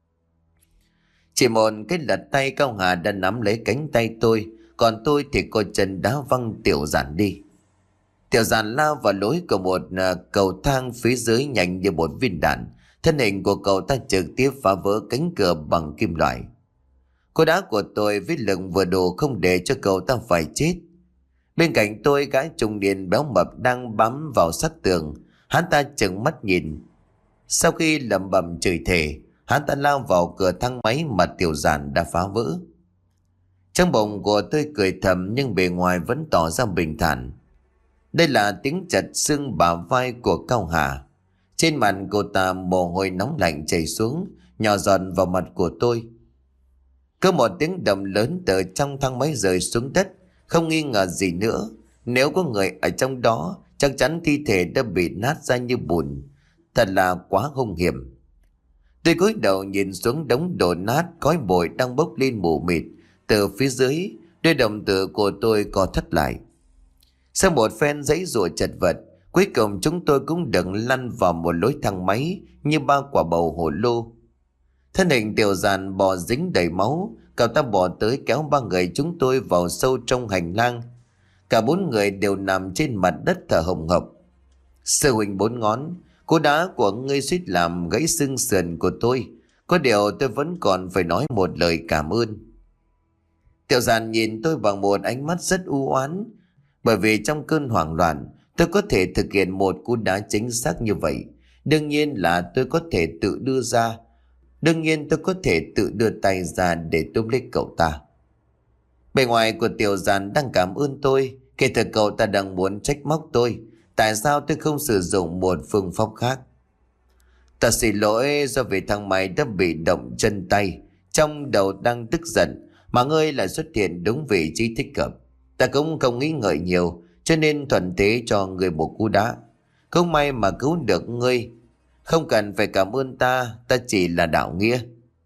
Chỉ một cái lật tay, Cao Hà đã nắm lấy cánh tay tôi, còn tôi thì coi chân đá văng Tiểu Giản đi. Tiểu Giản lao vào lối của một uh, cầu thang phía dưới nhanh như một viên đạn. Thân hình của cậu ta trực tiếp phá vỡ cánh cửa bằng kim loại. Cú đá của tôi với lực vừa đủ không để cho cậu ta phải chết. Bên cạnh tôi, gái trung niên béo mập đang bám vào sát tường. Hắn ta trừng mắt nhìn. Sau khi lẩm bẩm chửi thề, hắn ta lao vào cửa thang máy mà Tiểu Giản đã phá vỡ. Trong bụng của tôi cười thầm, nhưng bề ngoài vẫn tỏ ra bình thản. Đây là tiếng chặt xương bả vai của Cao Hà. Trên mặt cô ta mồ hôi nóng lạnh chảy xuống, nhỏ giọt vào mặt của tôi. Có một tiếng động lớn từ trong thang máy rơi xuống đất. Không nghi ngờ gì nữa, nếu có người ở trong đó, chắc chắn thi thể đã bị nát ra như bùn. Thật là quá hung hiểm. Tôi cúi đầu nhìn xuống đống đổ nát, khói bụi đang bốc lên mù mịt. Từ phía dưới, đôi đồng tử của tôi co thắt lại. Sau một phen giãy giụa chật vật, cuối cùng chúng tôi cũng được lăn vào một lối thang máy như ba quả bầu hồ lô. Thân hình Tiểu Giản bò dính đầy máu, cậu ta bò tới kéo ba người chúng tôi vào sâu trong hành lang. Cả bốn người đều nằm trên mặt đất thở hồng hộc. Sư huynh Bốn Ngón, cú đá của ngươi suýt làm gãy xương sườn của tôi. Có điều tôi vẫn còn phải nói một lời cảm ơn. Tiểu Giản nhìn tôi bằng một ánh mắt rất u oán, bởi vì trong cơn hoảng loạn tôi có thể thực hiện một cú đá chính xác như vậy. Đương nhiên là tôi có thể tự đưa ra. Đương nhiên tôi có thể tự đưa tay ra để túm lấy cậu ta. Bề ngoài của Tiểu Giản đang cảm ơn tôi, kể từ cậu ta đang muốn trách móc tôi. Tại sao tôi không sử dụng một phương pháp khác? Ta xin lỗi, do vì thằng mày đã bị động chân tay, trong đầu đang tức giận, mà ngươi lại xuất hiện đúng vị trí thích hợp. Ta cũng không nghĩ ngợi nhiều, cho nên thuận thế cho người một cú đá. Không may mà cứu được ngươi. Không cần phải cảm ơn ta, ta chỉ là đạo nghĩa.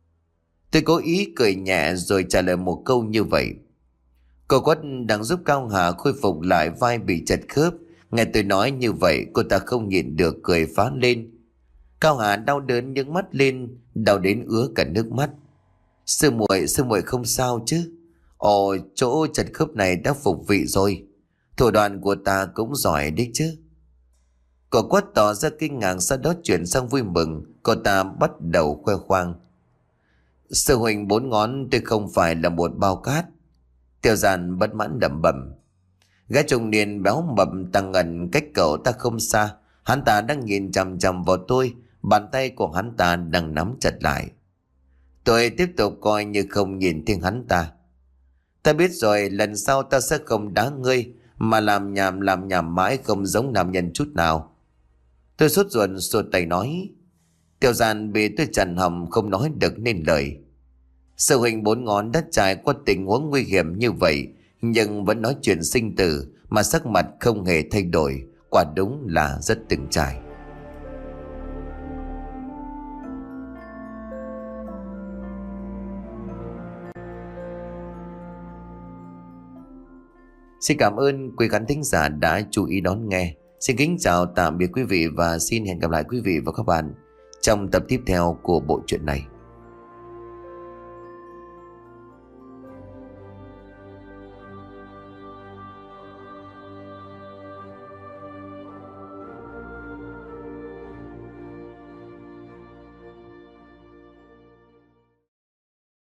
Tôi cố ý cười nhẹ rồi trả lời một câu như vậy. Cô Quất đang giúp Cao Hà khôi phục lại vai bị chật khớp. Nghe tôi nói như vậy, cô ta không nhịn được cười phá lên. Cao Hà đau đớn nhướng mắt lên, đau đến ứa cả nước mắt. Sư muội, sư muội không sao chứ? Ồ, chỗ chật khớp này đã phục vị rồi. Thủ đoạn của ta cũng giỏi đấy chứ. Cô Quất tỏ ra kinh ngạc, sau đó chuyển sang vui mừng. Cô ta bắt đầu khoe khoang. Sư huynh Bốn Ngón, tôi không phải là một bao cát. Tiểu Giản bất mãn lẩm bẩm. Gái trung niên béo mập tăng ngần cách cậu ta không xa. Hắn ta đang nhìn chằm chằm vào tôi, bàn tay của hắn ta đang nắm chặt lại. Tôi tiếp tục coi như không nhìn thấy hắn ta. Ta biết rồi, lần sau ta sẽ không đá ngươi, mà làm nhảm làm nhảm mãi không giống nam nhân chút nào. Tôi sốt ruột sụt tay nói. Tiểu Giản bị tôi chặn họng không nói được nên lời. Sư huynh Bốn Ngón đã trải qua tình huống nguy hiểm như vậy, nhưng vẫn nói chuyện sinh tử mà sắc mặt không hề thay đổi. Quả đúng là rất từng trải. Xin cảm ơn quý khán thính giả đã chú ý đón nghe. Xin kính chào tạm biệt quý vị và xin hẹn gặp lại quý vị và các bạn trong tập tiếp theo của bộ truyện này.